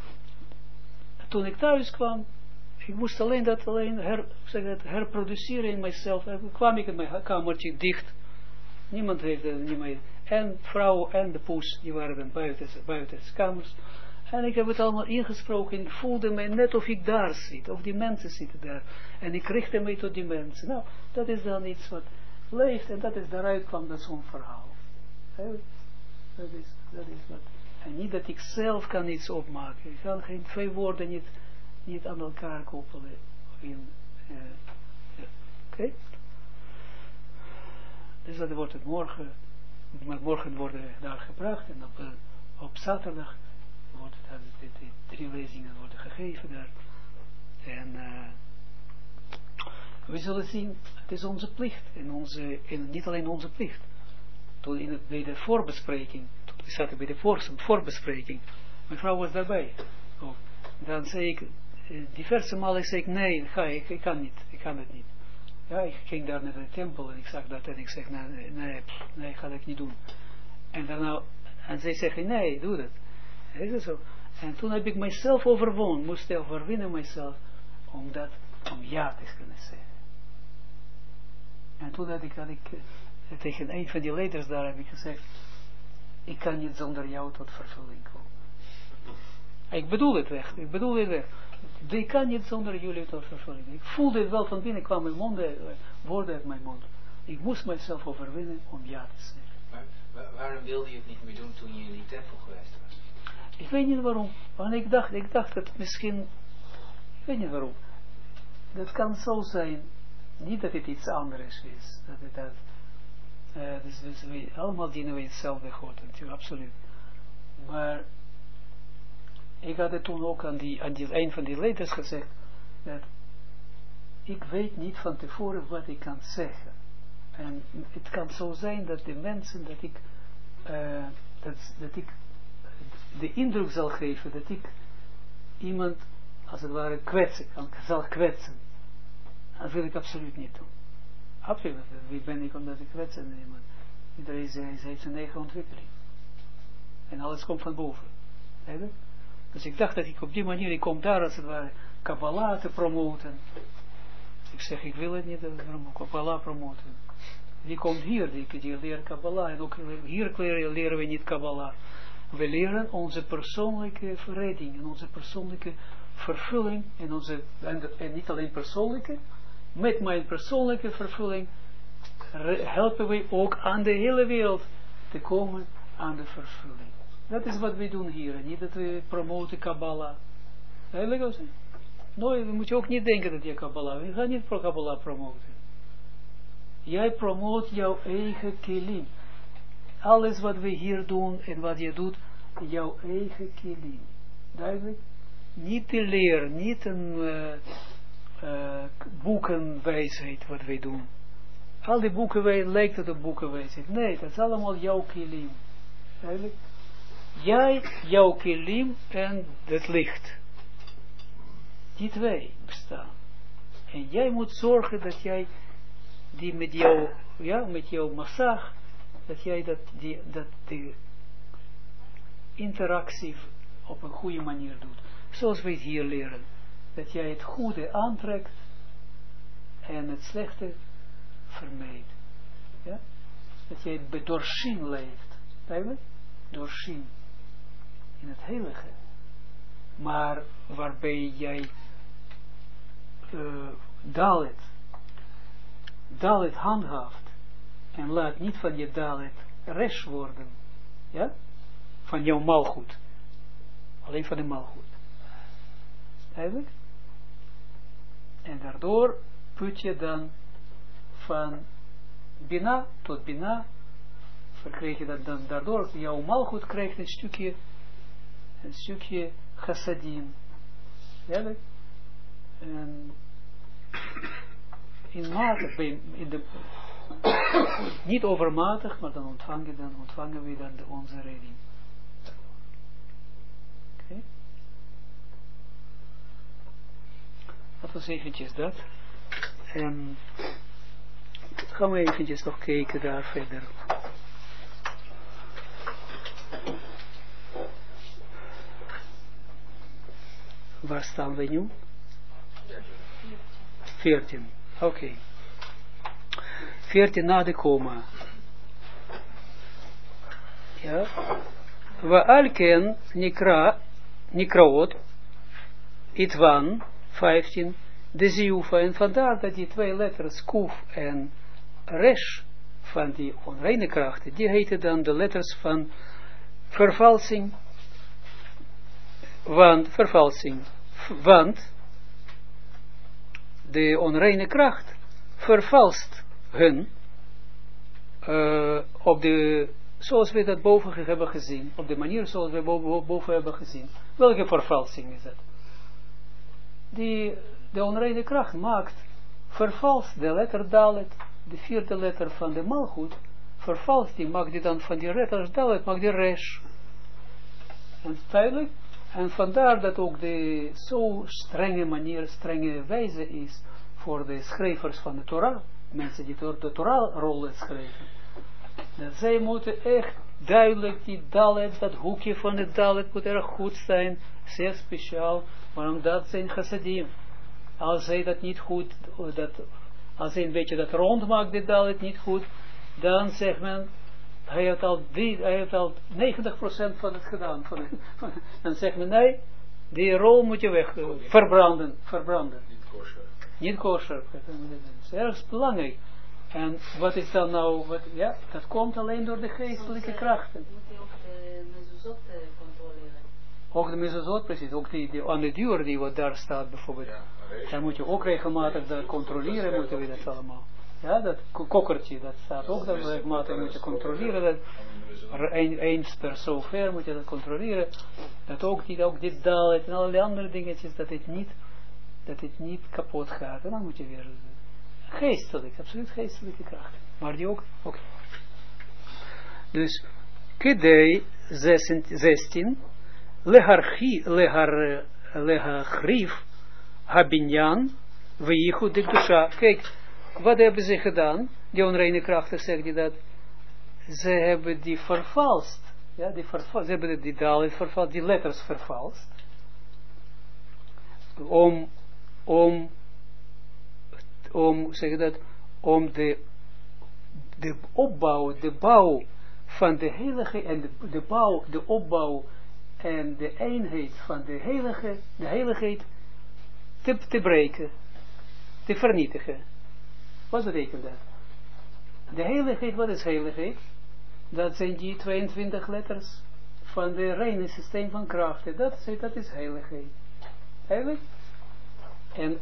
toen ik thuis kwam, ik moest alleen herproduceren in mijzelf. En kwam ik in mijn kamertje dicht. Niemand heeft er niet meer. En vrouw en de poes, die waren dan buiten de kamers. En ik heb het allemaal ingesproken. En ik voelde mij net of ik daar zit. Of die mensen zitten daar. En ik richtte mij tot die mensen. Nou, dat is dan iets wat leeft. En dat is daaruit kwam dat zo'n verhaal. Dat is wat. En niet dat ik zelf kan iets opmaken. Ik kan geen 2 woorden niet aan elkaar koppelen. Oké? Dus dat wordt het morgen, maar morgen worden daar gebracht en op zaterdag wordt de 3 lezingen worden gegeven daar. En we zullen zien, het is onze plicht en niet alleen onze plicht. Toen bij de voorbespreking, we zaten bij de voorbespreking, mijn vrouw was daarbij. Ook. Dan zei ik, diverse malen zei ik, nee, ik kan het niet. Ja, ik ging daar naar de tempel en ik zag dat en ik zeg, nee, ga ik niet doen. En daarna, en zij zeggen, nee, doe dat. Is het zo? En toen heb ik mijzelf overwonnen, moest overwinnen mijzelf, om ja te kunnen zeggen. En toen had ik tegen een van die leiders daar heb ik gezegd, ik kan niet zonder jou tot vervulling komen. Ik bedoel het echt. Ik kan niet zonder jullie tot vervulling. Ik voelde het wel van binnen, kwam woorden uit mijn mond. Ik moest mijzelf overwinnen om ja te zeggen. Maar waarom wilde je het niet meer doen toen je in die tempel geweest was? Ik weet niet waarom. Want ik dacht dat misschien, ik weet niet waarom. Dat kan zo zijn. Niet dat het iets anders is. Dus allemaal dienen we hetzelfde God, natuurlijk, absoluut. Maar ik had het toen ook aan een van die leiders gezegd, dat ik weet niet van tevoren wat ik kan zeggen. En het kan zo zijn dat de mensen, dat ik de indruk zal geven, dat ik iemand, als het ware, zal kwetsen. Dat wil ik absoluut niet doen. Absoluut. Wie ben ik omdat ik kwetsen iemand? Iedereen heeft zijn eigen ontwikkeling. En alles komt van boven. Dus ik dacht dat ik op die manier, ik kom daar als het ware Kabbalah te promoten. Ik zeg, ik wil het niet, Kabbalah promoten. Die komt hier, die leert Kabbalah. En ook hier leren we niet Kabbalah. We leren onze persoonlijke redding en onze persoonlijke vervulling. En niet alleen persoonlijke, met mijn persoonlijke vervulling helpen we ook aan de hele wereld te komen aan de vervulling. Dat is wat we doen hier. Niet dat we promoten Kabbalah. Eigenlijk als nooit, moet je ook niet denken dat je Kabbalah. Je gaat niet voor Kabbalah promoten. Jij promoot jouw eigen kelim. Alles wat we hier doen en wat je doet, jouw eigen kelim. Duidelijk? Niet de leer, niet een boekenwijsheid wat wij doen. Al die boekenwijsheid lijkt het op boekenwijsheid. Nee, dat is allemaal jouw kelim. Duidelijk? Jij, jouw kelim en het licht. Die twee bestaan. En jij moet zorgen dat jij die met jouw massage, dat jij dat die interactie op een goede manier doet. Zoals we het hier leren. Dat jij het goede aantrekt en het slechte vermijdt. Ja? Dat jij doorzien leeft. Eigenlijk? Doorzien. In het heilige. Maar waarbij jij Dalet handhaaft. En laat niet van je Dalet resh worden. Ja? Van jouw malgoed. Alleen van de malgoed. Eigenlijk? En daardoor put je dan van Bina tot Bina. Verkrijg je dat dan daardoor. Jouw malgoed krijgt een stukje chassadim. Eigenlijk? En in mate, niet overmatig, maar dan ontvangen we dan onze redding. Oké? Dat was eventjes dat. En gaan we eventjes nog kijken daar verder. Waar staan we nu? 14. Oké. 14 na de komma. Ja. We alken nikraot itwan 15 de ziufa. En vandaar dat die twee letters kuf en resh van die onreine krachten, die heten dan de letters van vervalsing. Want de onreine kracht vervalst hun zoals we dat boven hebben gezien, op de manier zoals we boven hebben gezien. Welke vervalsing is dat? De onreine kracht maakt, vervalst de letter Dalet, de vierde letter van de Malchut, vervalst die, maakt die dan van die letters Dalet, maakt die Resh. En duidelijk, en vandaar dat ook de zo strenge manier, strenge wijze is, voor de schrijvers van de Torah, mensen die de Torah-rollen schrijven. Dat zij moeten echt duidelijk die Dalet, dat hoekje van het Dalet moet erg goed zijn, zeer speciaal, waarom dat zijn chassadim. Als zij dat niet goed, als zij een beetje dat rond maakt, dit Dalet niet goed, dan zegt men, hij heeft al 90% van het gedaan. Dan zegt men, nee, die rol moet je weg, verbranden. Niet kosher. Dat is erg belangrijk. En wat is dan nou, dat komt alleen door de geestelijke krachten. Moet je ook de mezuzot controleren? Ook de mezuzot, precies. Ook die aan de deur die wat daar staat bijvoorbeeld. Dan moet je ook regelmatig dat controleren, moeten we dat allemaal. Ja, dat kokkertje, dat staat ook, dat regelmatig moet je controleren. Dat eens per zover moet je dat controleren. Dat ook dit Dalet en allerlei andere dingetjes, dat het niet kapot gaat. En dan moet je weer geestelijk, absoluut geestelijke kracht. Maar die ook. Dus, Kedei 16, Leharchriv Habinyan Veichud de Dusha. Kijk, wat hebben ze gedaan? Die onreine krachten, zegt hij dat. Ze hebben die vervalst. Ja, ze hebben die Dalet vervalst, die letters vervalst. Zeg dat, om de opbouw, de bouw van de heilige en de opbouw en de eenheid van de heiligheid te breken, te vernietigen. Wat betekent dat? De heiligheid, wat is heiligheid? Dat zijn die 22 letters van de reine systeem van krachten. Dat is heiligheid. Heilig? En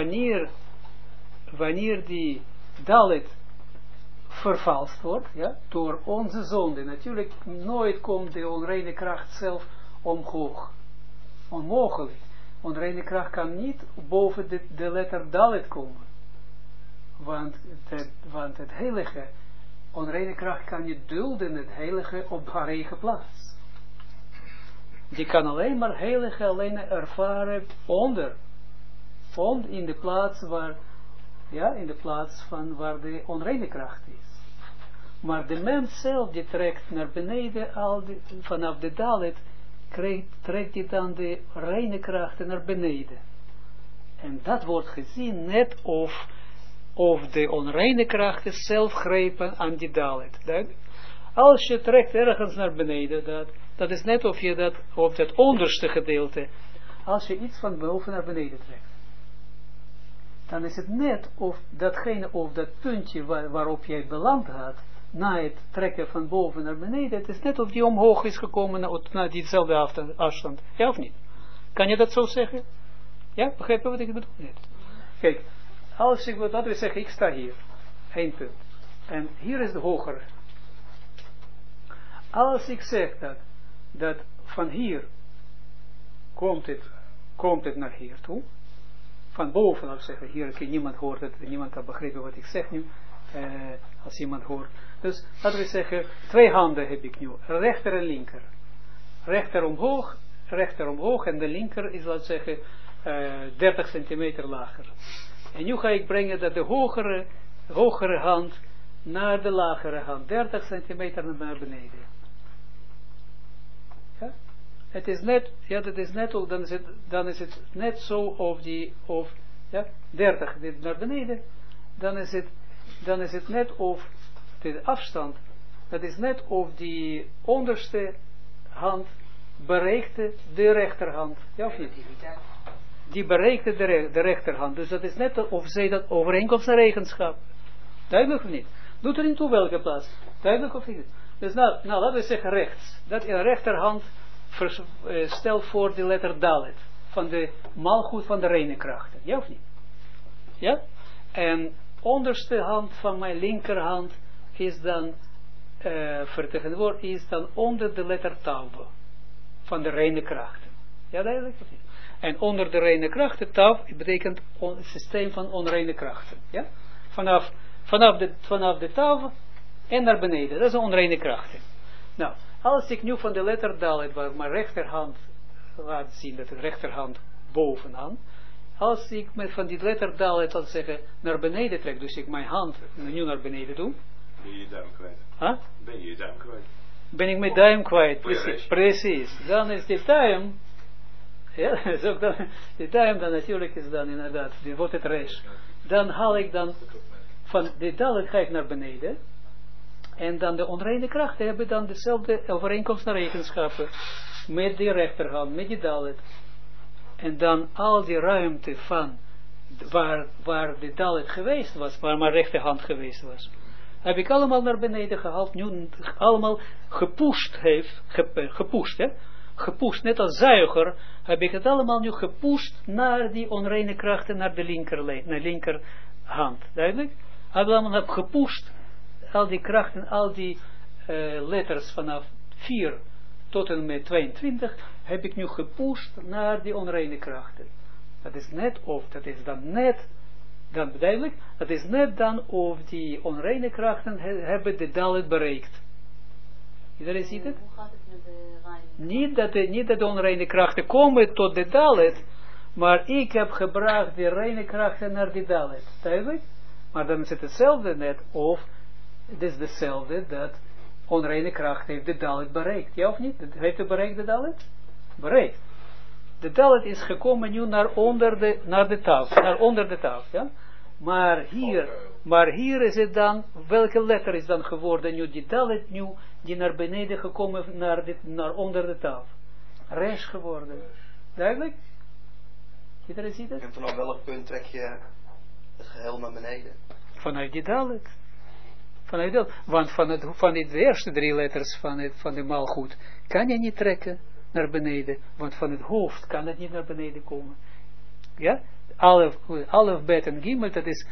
wanneer die Dalet vervalst wordt, ja, door onze zonde, natuurlijk nooit komt de onreine kracht zelf omhoog. Onmogelijk. Onreine kracht kan niet boven de letter Dalet komen. Want het heilige, onreine kracht kan niet dulden het heilige op haar eigen plaats. Die kan alleen maar heilige alleen ervaren in de plaats waar, ja, in de plaats van waar de onreine kracht is. Maar de mens zelf, die trekt naar beneden, vanaf de Dalet, trekt hij dan de reine krachten naar beneden. En dat wordt gezien net of de onreine krachten zelf grijpen aan die Dalet. Als je trekt ergens naar beneden, dat is net of je dat, op dat onderste gedeelte, als je iets van boven naar beneden trekt, dan is het net of dat puntje waarop jij beland had, na het trekken van boven naar beneden, het is net of die omhoog is gekomen naar diezelfde afstand. Ja of niet? Kan je dat zo zeggen? Ja, begrijp je wat ik bedoel? Niet. Kijk, als ik, laten we zeggen, ik sta hier, 1 punt, en hier is de hogere. Als ik zeg dat van hier komt het naar hier toe, van boven, laten we zeggen, hier, niemand hoort het, niemand kan begrijpen wat ik zeg nu, als iemand hoort. Dus, laten we zeggen, 2 handen heb ik nu, rechter en linker. Rechter omhoog, en de linker is, laten we zeggen, 30 centimeter lager. En nu ga ik brengen dat de hogere hand naar de lagere hand, 30 centimeter naar beneden. Ja? Het is net, ja, dat is net, dan is het net zo of 30 dit naar beneden, dan is het net of de afstand, dat is net of die onderste hand bereikte de rechterhand. Ja of niet? Die bereikte de rechterhand. Dus dat is net of zij dat overeenkomst naar eigenschap. Duidelijk of niet? Doet er niet toe welke plaats. Duidelijk of niet? Dus nou laten we zeggen rechts. Dat in de rechterhand stelt voor de letter Dalet. Van de maalgoed van de reine krachten. Ja of niet? Ja? En onderste hand van mijn linkerhand is dan vertegenwoordigd, is dan onder de letter tav van de reine krachten. Ja, duidelijk? En onder de reine krachten, tav, betekent het systeem van onreine krachten. Ja? Vanaf de tav en naar beneden. Dat is onreine krachten. Nou, als ik nu van de letter dalet, waar mijn rechterhand laat zien, dat de rechterhand bovenaan, als ik van die letter dalet, laat zeggen, naar beneden trek, dus ik mijn hand nu naar beneden doe. Ben je je duim kwijt? Huh? Ben je je duim kwijt? Ben ik mijn duim kwijt, precies. Dan is die duim, ja, dus dan, die duim dan natuurlijk is dan inderdaad, die wordt het resh. Dan haal ik dan, van de dalet ga ik naar beneden, en dan de onreine krachten hebben dan dezelfde overeenkomst naar eigenschappen, met die rechterhand, met die dalet. En dan al die ruimte van, waar de dalet geweest was, waar mijn rechterhand geweest was, heb ik allemaal naar beneden gehaald, nu allemaal gepusht gepusht, net als zuiger, heb ik het allemaal nu gepusht naar die onreine krachten, naar de linkerhand, duidelijk? Allemaal heb gepusht, al die krachten, al die letters vanaf 4 tot en met 22, heb ik nu gepusht naar die onreine krachten. Dat is net of, dat is dan net, dan duidelijk, dat is net dan of die onreine krachten hebben de dalet bereikt. Iedereen ziet het? Hoe gaat het met de reine? Niet dat de onreine krachten komen tot de dalet, maar ik heb gebracht de reine krachten naar de dalet. Duidelijk? Maar dan is het hetzelfde net of, het is hetzelfde dat onreine kracht heeft de dalet bereikt. Ja of niet? Heeft het bereikt de dalet? Bereikt. De dalet is gekomen nu naar onder de taf, ja? Maar hier is het dan, welke letter is dan geworden nu die dalet nu, die naar beneden gekomen naar onder de taf? Resh geworden. Duidelijk? Iedereen ziet het? En vanaf welk punt trek je het geheel naar beneden? Vanuit die dalet. Want van de eerste 3 letters van de maalgoed kan je niet trekken naar beneden, want van het hoofd kan het niet naar beneden komen. Ja? Alef, bet en gimel, dat is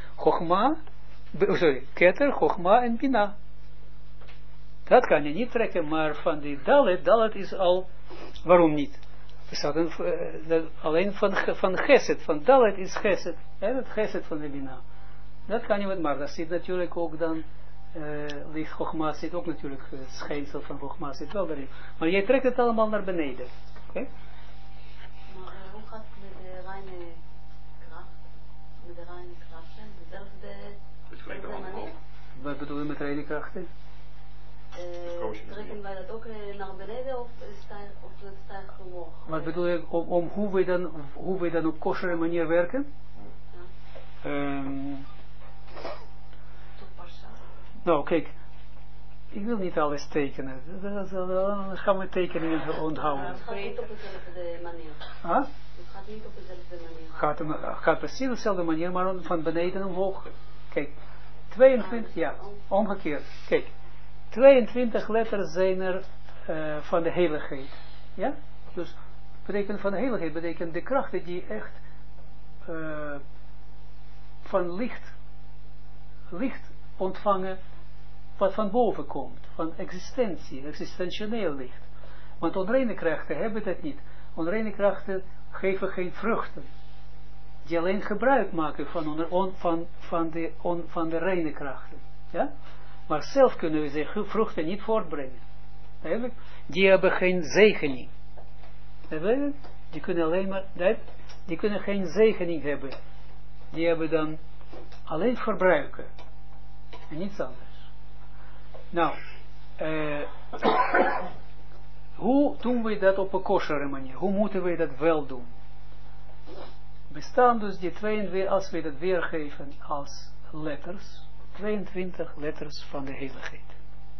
keter, chogma en bina. Dat kan je niet trekken, maar van die dalet is al, waarom niet? Alleen van geset, van dalet is geset, het geset van de bina. Dat kan je met, maar dat zit natuurlijk ook dan, licht Chogma zit ook natuurlijk, schijnsel van Chogma zit wel daarin. Maar jij trekt het allemaal naar beneden. Okay? Maar hoe gaat het met de reine kracht? Met de reine krachten? Dezelfde manier? Wat bedoel je met reine krachten? Trekken wij dat ook naar beneden of het stijgt omhoog? Wat bedoel je, om hoe we dan op kosher manier werken? Ja. Nou, kijk, ik wil niet alles tekenen. Dan gaan we tekeningen onthouden. Het gaat niet op dezelfde manier. Het gaat niet op dezelfde manier. Gaat precies op dezelfde manier, maar van beneden omhoog. Kijk, 22, ja, omgekeerd. Kijk, 22 letters zijn er van de heiligheid. Ja? Dus betekent van de heiligheid, betekent de krachten die echt van licht ontvangen, wat van boven komt, van existentie, existentieel licht. Want onreine krachten hebben dat niet. Onreine krachten geven geen vruchten, die alleen gebruik maken van de reine krachten. Ja? Maar zelf kunnen we ze vruchten niet voortbrengen. Eigenlijk? Die hebben geen zegening. Die kunnen alleen maar, die kunnen geen zegening hebben. Die hebben dan alleen verbruiken. En niets anders. Nou, hoe doen we dat op een kosher manier? Hoe moeten we dat wel doen? Bestaan dus die 22, als we dat weergeven als letters, 22 letters van de heiligheid.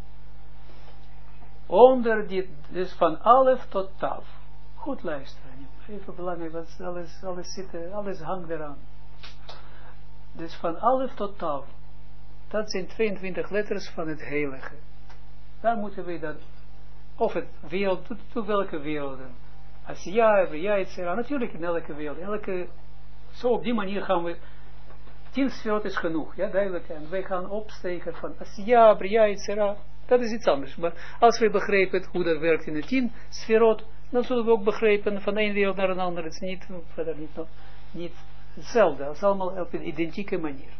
Onder die, dus van alef tot tav. Goed luisteren. Even belangrijk, want alles hangt eraan. Dus van alef tot tav. Dat zijn 22 letters van het heilige. Dan moeten we dat, of het wereld, tot welke werelden. Als ja, etc. Natuurlijk in elke wereld. Zo op die manier gaan we 10 sferot is genoeg, ja, duidelijk. En wij gaan opstegen van Asiya, Bria, etc. Dat is iets anders. Maar als we begrijpen hoe dat werkt in de 10 sferot, dan zullen we ook begrijpen van de ene wereld naar een andere. Het is niet, verder niet hetzelfde. Het is allemaal op een identieke manier.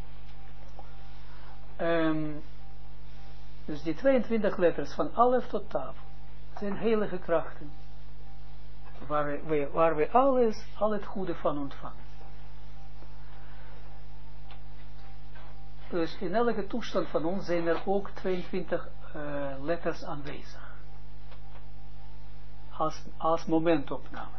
Dus die 22 letters van Alef tot Tav zijn heilige krachten. Waar we al het goede van ontvangen. Dus in elke toestand van ons zijn er ook 22 letters aanwezig. Als momentopname.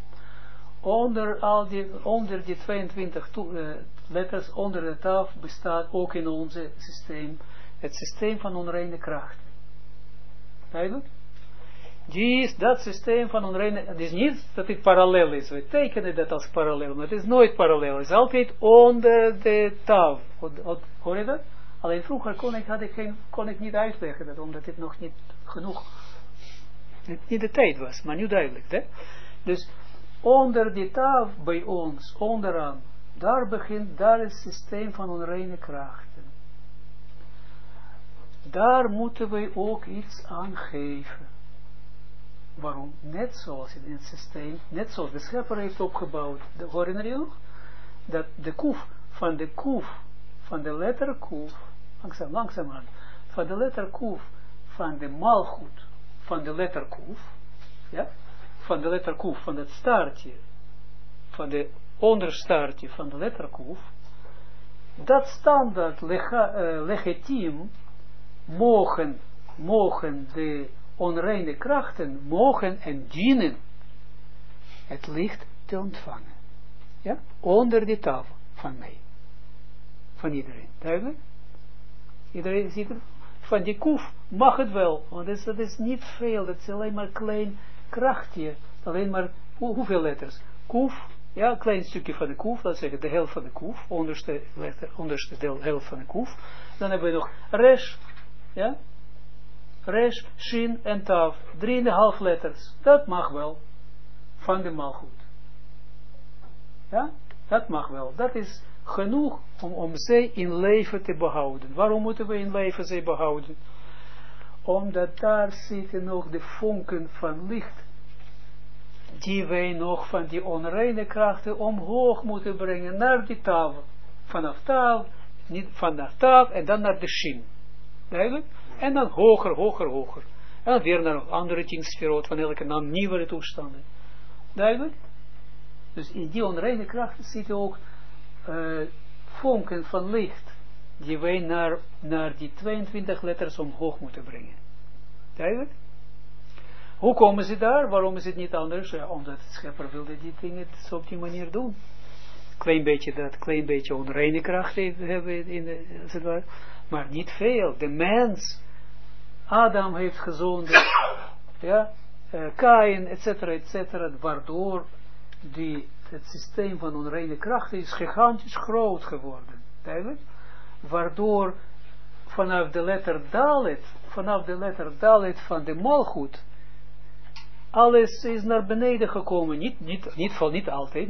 Onder die 22 letters, onder de Tav, bestaat ook in ons systeem het systeem van onreine krachten. Duidelijk? Dat systeem van onreine, het is niet dat het parallel is. We tekenen dat als parallel, maar het is nooit parallel. Het is altijd onder de Tav. Hoor je dat? Alleen vroeger kon ik niet uitleggen dat, omdat het nog niet genoeg, niet de tijd was, maar nu duidelijk. Hè? Dus onder die Tav bij ons, onderaan, daar is het systeem van onreine krachten. Daar moeten we ook iets aan geven. Waarom? Net zoals in het systeem, net zoals de schepper heeft opgebouwd. Herinner je nog? Dat de kuf, van de letter kuf, langzaam aan, van de letter kuf, van de malgoed, van de letter kuf, ja, van de letter kuf, van het staartje, van de onderstaartje van de letter kuf, dat standaard legitiem mogen de onreine krachten mogen en dienen het licht te ontvangen. Ja? Onder de tafel van mij. Van iedereen. Duidelijk? Iedereen ziet het? Van die koef mag het wel. Want dat is niet veel. Dat is alleen maar een klein krachtje. Alleen maar, hoeveel letters? Koef. Ja, een klein stukje van de koef. Laten we zeggen de helft van de koef. Onderste deel, helft van de koef. Dan hebben we nog resh. Ja? Resh, Shin en Tav. 3,5 letters. Dat mag wel. Van de malgoed. Ja? Dat mag wel. Dat is genoeg om zij in leven te behouden. Waarom moeten we in leven zij behouden? Omdat daar zitten nog de vonken van licht. Die wij nog van die onreine krachten omhoog moeten brengen naar die Tav. Vanaf Tav en dan naar de Shin. Duidelijk? En dan hoger. En dan weer naar andere 10 sferot van elke naam nieuwere toestanden. Duidelijk? Dus in die onreine krachten zitten ook vonken van licht. Die wij naar die 22 letters omhoog moeten brengen. Duidelijk? Hoe komen ze daar? Waarom is het niet anders? Ja, omdat de schepper wilde die dingen op die manier doen. Klein beetje onreine kracht hebben in maar niet veel. De mens, Adam heeft gezondigd, ja, Kain, etc., waardoor het systeem van onreine krachten is gigantisch groot geworden. Duidelijk? Waardoor vanaf de letter Dalet van de malgoed, alles is naar beneden gekomen. Niet altijd,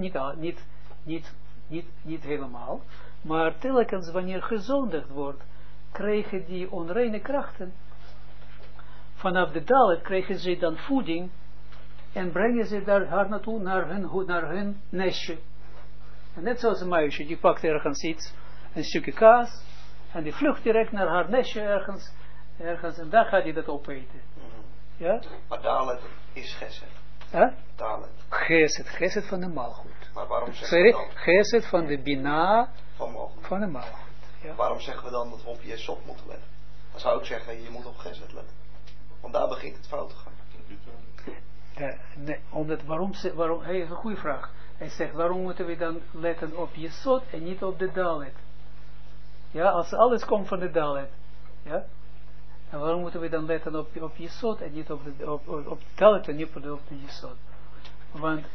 niet helemaal, maar telkens wanneer gezondigd wordt, krijgen die onreine krachten, vanaf de Dalet krijgen ze dan voeding, en brengen ze daar naartoe, naar hun nestje. En net zoals een muisje, die pakt ergens iets, een stukje kaas, en die vlucht direct naar haar nestje ergens, en daar gaat hij dat opeten. Ja? Maar Dalet is Geset. Huh? Dalet. Geset van de malgoed. Maar waarom zeggen we dan? Geset van de bina van de malgoed. Ja. Waarom zeggen we dan dat we op Jesod moeten letten? Dan zou ik zeggen, je moet op Geset letten. Want daar begint het fout te gaan. Nee, omdat waarom, hij heeft een goede vraag. Hij zegt, waarom moeten we dan letten op Jesod en niet op de Dalet? Ja, als alles komt van de Dalet. Ja? En waarom moeten we dan letten op Jesod en niet op de Dalet en niet op de Jesod? Want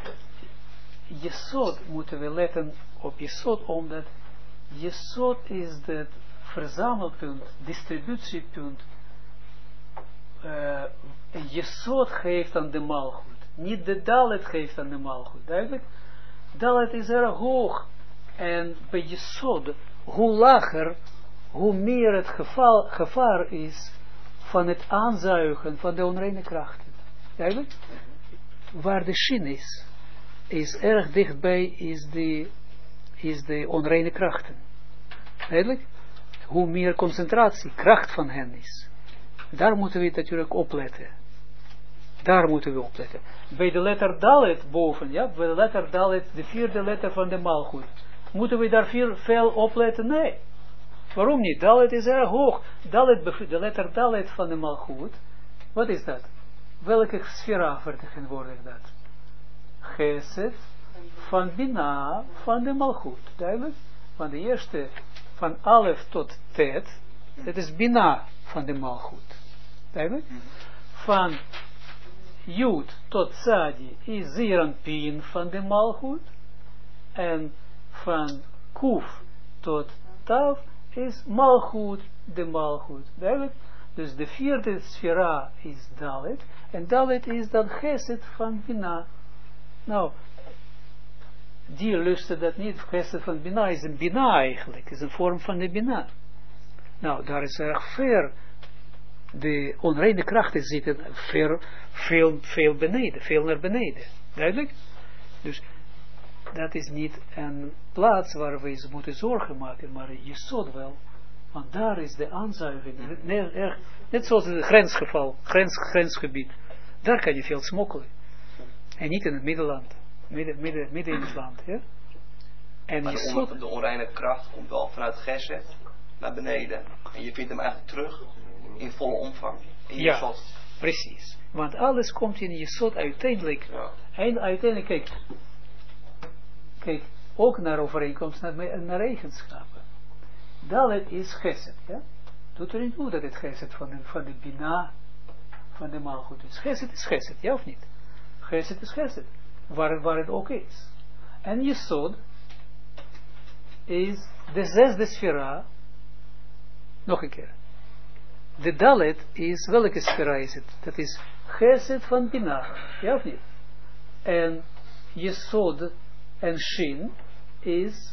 Jesod moeten we letten op Jesod, omdat Jesod is het verzamelpunt, distributiepunt. Jesod geeft aan de malgoed, niet de Dalet geeft aan de malgoed. Duidelijk? Dalet is erg hoog En bij Jesod, hoe lager, hoe meer het gevaar is van het aanzuigen van de onreine krachten. Duidelijk? Waar de shin is erg dichtbij is de onreine krachten. Duidelijk? Hoe meer concentratie, kracht van hen is. Daar moeten we natuurlijk opletten. Daar moeten we opletten. Bij de letter Dalet boven, ja, bij de letter Dalet, de vierde letter van de Malchut. Moeten we daar veel opletten? Nee. Waarom niet? Dalet is erg hoog. Dalet, de letter Dalet van de Malchut. Wat is dat? Welke sfera vertegenwoordigt dat? Chesed van Bina van de Malchut. Duidelijk? Van de eerste, van Alef tot Tet. Dat is Bina van de Malchut. Duidelijk? Van Jud tot Tzadi is Zeranpin van de Malchut. En van Kuf tot Tav is Malchut de Malchut. Duidelijk? Dus de vierde sfera is Dalet. En Dalet is dan Chesed van Bina. Nou, die lusten dat niet. Chesed van Bina is een Bina eigenlijk. Is een vorm van de Bina. Nou, daar is erg ver. De onreine krachten zitten veel beneden. Veel naar beneden. Duidelijk? Dus dat is niet een plaats waar we eens moeten zorgen maken. Maar Jesod wel. Want daar is de aanzuiging. Net zoals in het grensgebied. Daar kan je veel smokkelen. En niet in het middenland. Midden in het land. Ja? En maar de onreine kracht komt wel vanuit Geset naar beneden. En je vindt hem eigenlijk terug in volle omvang. In ja, precies. Want alles komt in Jesod uiteindelijk. Ja. En uiteindelijk, kijk, ook naar overeenkomst, naar eigenschappen. Dalet is Geset, ja. Doet er niet toe dat het Geset van de Bina, van de Malchut is. Geset is Geset, ja of niet? Geset is Geset, waar het ook is. En Jesod is de zesde sfera, nog een keer. De Dalet is, welke sfera is het? Dat is Geset van Bina, ja of niet? En Jesod en Shin is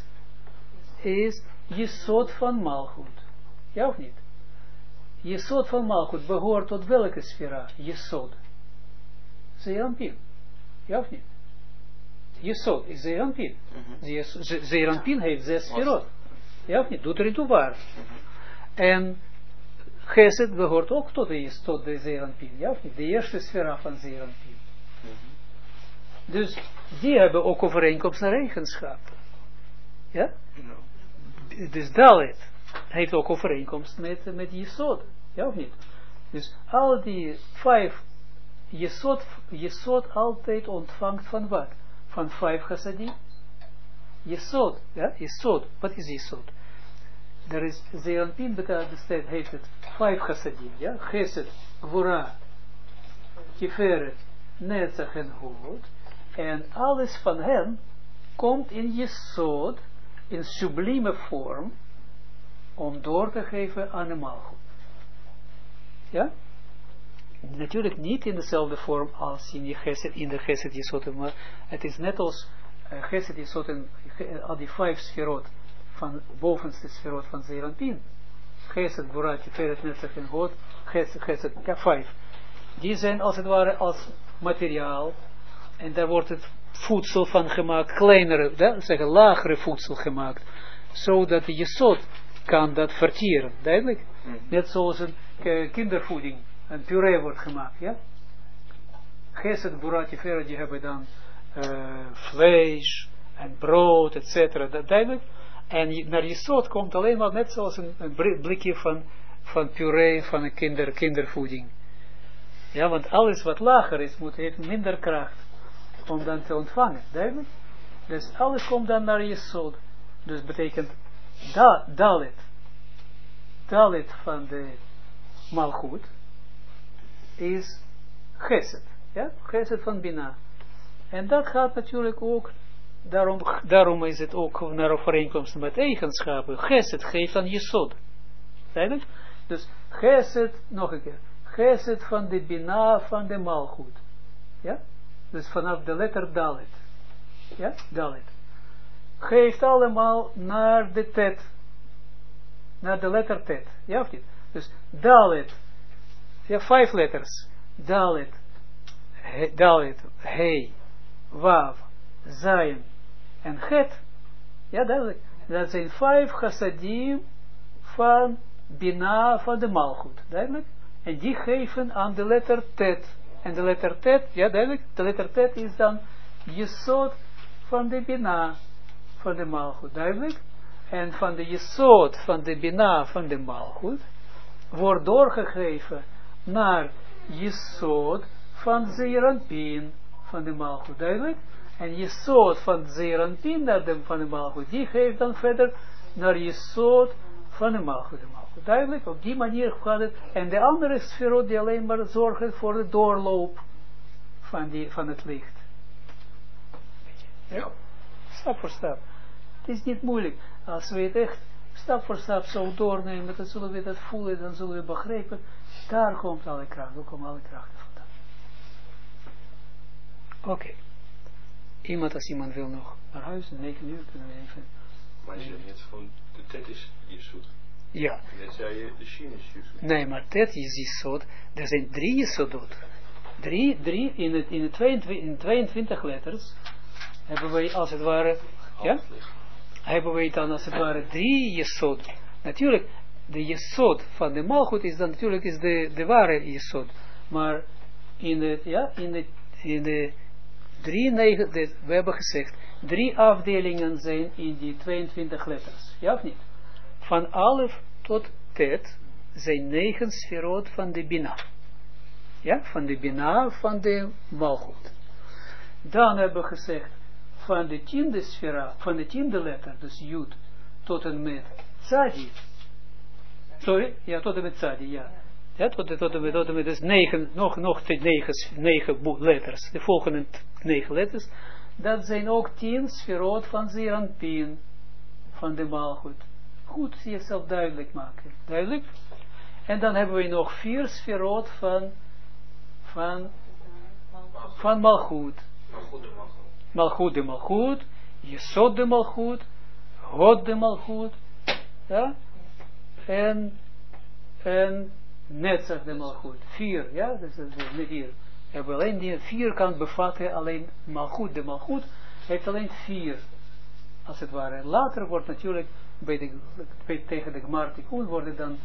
Jesod van Malchut. Ja of niet? Jesod van Malchut behoort tot welke sfera? Jesod. Zeranpin. Ja of niet? Jesod is Zeranpin. Zeranpin heeft 6 sferot. Ja of niet? Doet er niet toe waar. En Chesed behoort ook tot de Zeranpin. Ja of niet? De eerste sfera van Zeranpin. Dus die hebben ook overeenkomst naar eigenschappen. Ja? Dus Dalet heeft ook overeenkomst met Jesod. Ja of niet? Dus al die 5 Jesod altijd ontvangt van wat? Van 5 chassadim. Jesod, ja? Jesod. Wat is Jesod? Er is Zeranpin bestaat, heeft het 5 chassadim, ja? Chesed, Gvura, Tiferet, Netzach en Hod. En alles van hen komt in Jesod in sublieme vorm om door te geven aan de Malchut. Ja? Natuurlijk niet in dezelfde vorm als in de Chesed Jesod, maar het is net als Chesed Jesod en al die 5 sferot van bovenste sferot van Zeranpin. Chesed, Gvura, Tiferet, Netzach en Hod, Chesed, ja 5. Die zijn als het ware als materiaal en daar wordt het voedsel van gemaakt, kleinere, zeggen lagere voedsel gemaakt, zodat de Jesod kan dat verteren, duidelijk? Net zoals een kindervoeding, een puree wordt gemaakt, ja? Chesed, Gvura, Tiferet, die hebben dan vlees en brood, etc. Dat duidelijk? En naar Jesod komt alleen maar net zoals een blikje van puree van een kindervoeding. Ja, want alles wat lager is, heeft minder kracht om dan te ontvangen, duidelijk? Dus alles komt dan naar Jesod. Dus betekent Dalet van de Malchut is Chesed, ja? Chesed van Bina. En dat gaat natuurlijk ook, daarom is het ook naar overeenkomst met eigenschappen. Chesed geeft aan Jesod. Duidelijk? Dus Chesed, nog een keer, Chesed van de Bina van de Malchut. Ja? Dus vanaf de letter Dalet. Ja? Dalet. geeft allemaal naar de tet. Naar de letter tet. Ja of niet? Dus dalet. Ja, 5 letters. Dalet. Dalet. He. Wav. Zayin. En het. Ja, duidelijk. Dat zijn 5 chassadim van Bina van de Malchut. Duidelijk. En die geven aan de letter tet. En de letter tet, ja duidelijk. De letter tet is dan Jesod van de Bina van de Malchut. Duidelijk. En van de Jesod van de Bina van de Malchut wordt doorgegeven naar Jesod van Zeeranpin van de Malchut. Duidelijk. En Jesod van Zeeranpin van de Malchut, die geeft dan verder naar Jesod van de Malchut. Duidelijk, op die manier gaat het. En de andere sferot die alleen maar zorgen voor de doorloop van het licht. Ja? Stap voor stap. Het is niet moeilijk. Als we het echt stap voor stap zo doornemen, dan zullen we dat voelen, dan zullen we begrijpen. Daar komt alle kracht, daar komen alle krachten vandaan. Oké. Als iemand wil nog naar huis, 9 uur kunnen we even. Maar je zegt net van, de tet is Jesod. Ja. Net zei je, de Shin is Jesod. Nee, maar tet is Jesod. Er zijn 3 Jesodot. 3 in 22 letters hebben wij als het ware, ja? Hebben wij dan als het ware 3 Jesod. Natuurlijk, de Jesod van de Malchut is dan natuurlijk is de ware Jesod. Maar in de 3, we hebben gezegd, 3 afdelingen zijn in die 22 letters. Ja of niet? Van Alef tot Tet zijn 9 sferot van de Bina. Ja, van de Bina van de Malchut. Dan hebben we gezegd, van de 10e sfera, van de 10e letter, dus Jud, tot en met Tzadi. Sorry? Ja, tot en met Tzadi, ja. Ja, tot en met dus 9 letters. De volgende 9 letters. Dat zijn ook 10 sferot van Zeeranpin. Van de Malchut. Goed jezelf duidelijk maken. Duidelijk? En dan hebben we nog 4 sferot van Malchut. Malchut de Malchut. Jesod de Malchut. Hod de Malchut. Ja? En Netzach de Malchut. 4, ja? Dus dat is hier. We hebben alleen die 4 kan bevatten, alleen Malchut. De Malchut heeft alleen 4. Als het ware. Later wordt natuurlijk, tegen de Gmartikun worden dan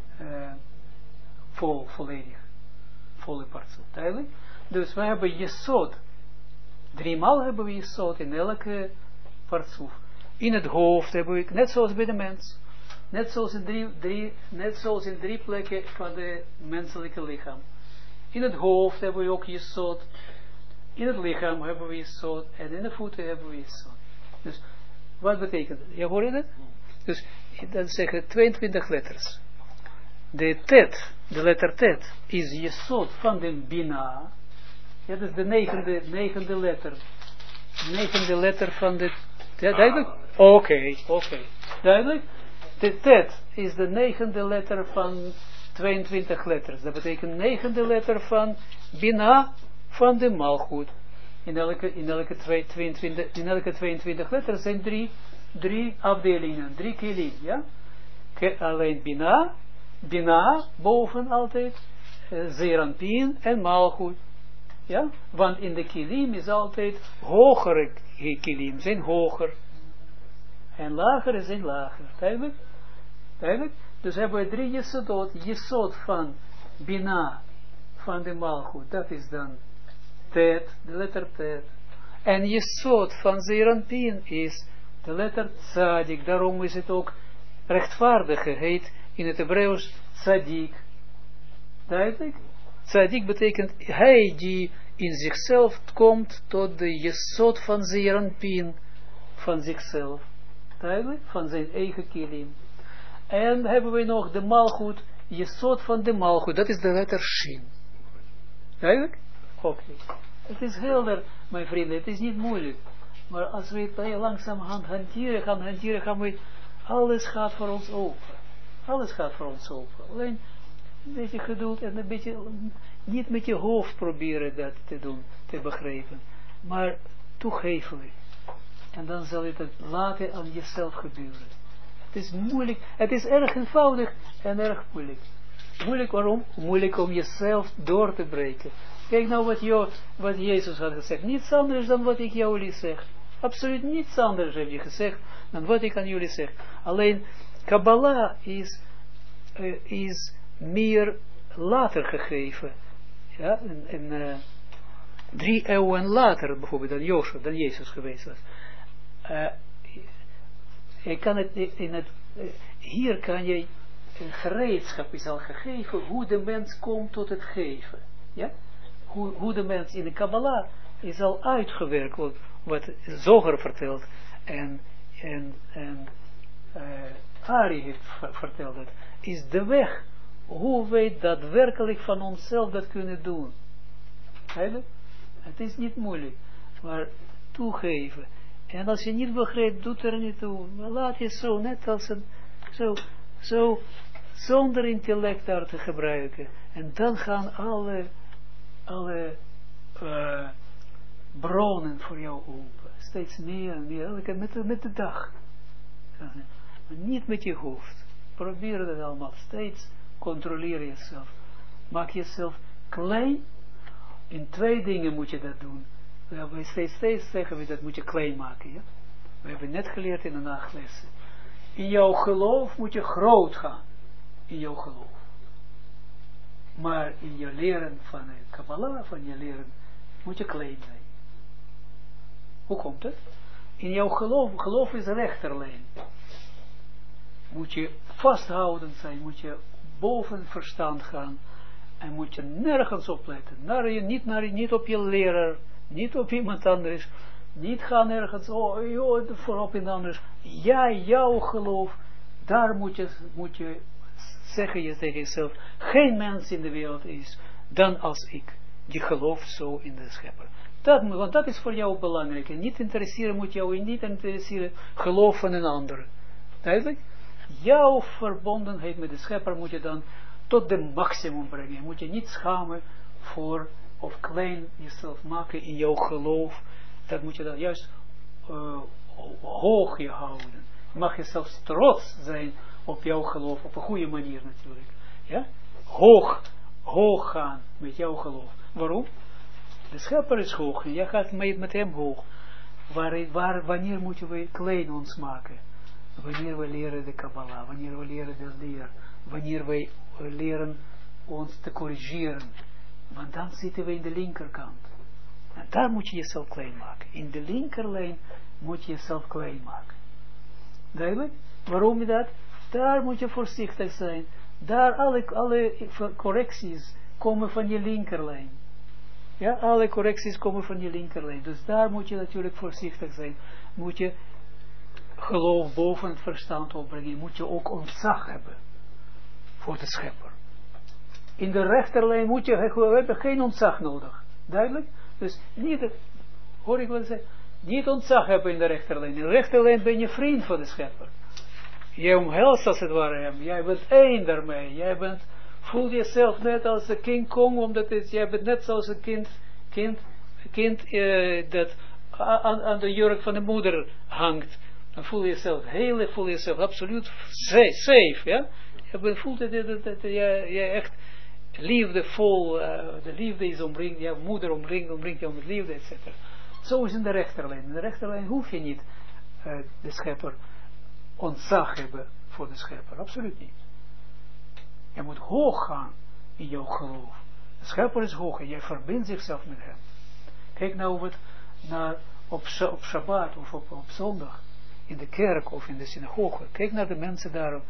volledig. Volle partsoef. Duidelijk? Dus we hebben Jesod. 3 maal hebben we Jesod in elke partsoef. In het hoofd hebben we, net zoals bij de mens. Net zoals in 3 plekken van het menselijke lichaam. In het hoofd hebben we ook Jesod. In het lichaam hebben we Jesod. En in de voeten hebben we Jesod. Dus, wat betekent dat? Je hoort het? Dus, dat zeggen 22 letters. De tet, de letter tet, is Jesod van de Bina. Ja, dat is de negende letter. 9e letter van de... Ja, duidelijk? Oké. Duidelijk? De tet is de 9e letter van 22 letters. Dat betekent 9e letter van Bina van de Malchut. In elke 22 letters zijn 3 afdelingen, 3 kilim. Ja? Alleen Bina boven altijd, Zeeranpin en Malchut. Ja? Want in de kilim is altijd hogere kilim, zijn hoger. En lagere zijn lager. Duidelijk? Duidelijk? Dus hebben we 3 Jesodot. Jesod van Bina van de Malchut. Dat is dan Tet, de letter Tet. En Jesod van Zeeranpin is de letter Tzadik. Daarom is het ook rechtvaardige. Heet in het Hebreeuws Tzadik. Duidelijk? Tzadik betekent hij die in zichzelf komt tot de Jesod van Zeeranpin van zichzelf. Duidelijk? Van zijn eigen kilim. En hebben we nog de Malchut, Jesod van de Malchut. Dat is de letter Shin. Duidelijk? Oké. Het is helder, mijn vrienden. Het is niet moeilijk. Maar als we het heel langzaam hanteren, gaan we... Alles gaat voor ons open. Alles gaat voor ons open. Alleen een beetje geduld en een beetje... Niet met je hoofd proberen dat te doen, te begrijpen. Maar toegeeflijk. En dan zal je het laten aan jezelf gebeuren. Het is moeilijk, het is erg eenvoudig en erg moeilijk. Moeilijk waarom? Moeilijk om jezelf door te breken. Kijk nou wat Jezus had gezegd. Niets anders dan wat ik jullie zeg. Absoluut niets anders heb je gezegd dan wat ik aan jullie zeg. Alleen Kabbalah is meer later gegeven. Ja, 3 eeuwen later bijvoorbeeld dan Jezus geweest was. Je kan het hier kan je een gereedschap is al gegeven hoe de mens komt tot het geven. Ja? Hoe de mens in de Kabbalah is al uitgewerkt, wat Zoger vertelt en Ari heeft verteld het, is de weg hoe wij daadwerkelijk van onszelf dat kunnen doen. Het is niet moeilijk, maar toegeven. En als je niet begrijpt, doet er niet toe. Maar laat je zo, net als zo zonder intellect daar te gebruiken. En dan gaan alle bronnen voor jou open. Steeds meer en meer, met de dag. Maar niet met je hoofd. Probeer dat allemaal. Steeds controleer jezelf. Maak jezelf klein. In 2 dingen moet je dat doen. We hebben steeds zeggen we dat moet je klein maken. Ja? We hebben net geleerd in de nachtlessen. In jouw geloof moet je groot gaan. In jouw geloof. Maar in je leren van de Kabbalah, van je leren, moet je klein zijn. Hoe komt het? In jouw geloof is rechterlijn. Moet je vasthoudend zijn, moet je boven verstand gaan. En moet je nergens op letten. Niet op je leraar, niet op iemand anders. Niet gaan ergens, voorop in anders. Ja, jouw geloof, daar moet je zeggen je tegen jezelf, geen mens in de wereld is dan als ik, die gelooft zo in de schepper. Want dat is voor jou belangrijk. En niet interesseren moet jou niet interesseren geloof van een ander. Duidelijk? Jouw verbondenheid met de schepper moet je dan tot de maximum brengen. Moet je niet schamen voor of klein jezelf maken in jouw geloof. Dat moet je dan juist hoog je houden. Mag je zelfs trots zijn op jouw geloof, op een goede manier natuurlijk. Ja? Hoog gaan met jouw geloof. Waarom? De schepper is hoog en jij gaat met hem hoog. Wanneer moeten we klein ons maken? Wanneer we leren de Kabbalah, wanneer we leren de leer, wanneer we leren ons te corrigeren. Want dan zitten we in de linkerkant. En daar moet je jezelf klein maken. In de linkerlijn moet je jezelf klein maken. Duidelijk? Waarom dat? Daar moet je voorzichtig zijn. Daar alle correcties komen van je linkerlijn. Ja, alle correcties komen van je linkerlijn. Dus daar moet je natuurlijk voorzichtig zijn. Moet je geloof boven het verstand opbrengen. Moet je ook ontzag hebben voor de schepper. In de rechterlijn we hebben geen ontzag nodig. Duidelijk? Dus niet, hoor ik wat zeggen, niet ontzag hebben in de rechterlijn. In de rechterlijn ben je vriend van de schepper. Jij omhelst als het ware hem. Jij bent één daarmee. Jij voelt jezelf net als een King Kong, omdat jij bent net zoals een kind dat aan de jurk van de moeder hangt. Dan voel je jezelf absoluut safe, ja. Je voelt dat je echt liefdevol, de liefde is omringd, jouw moeder omringt jou met liefde, etc. Zo is in de rechterlijn. In de rechterlijn hoef je niet de schepper ontzag hebben voor de schepper. Absoluut niet. Je moet hoog gaan in jouw geloof. De schepper is hoog en jij verbindt zichzelf met hem. Kijk nou wat op Shabbat of op zondag in de kerk of in de synagoge. Kijk naar de mensen daar,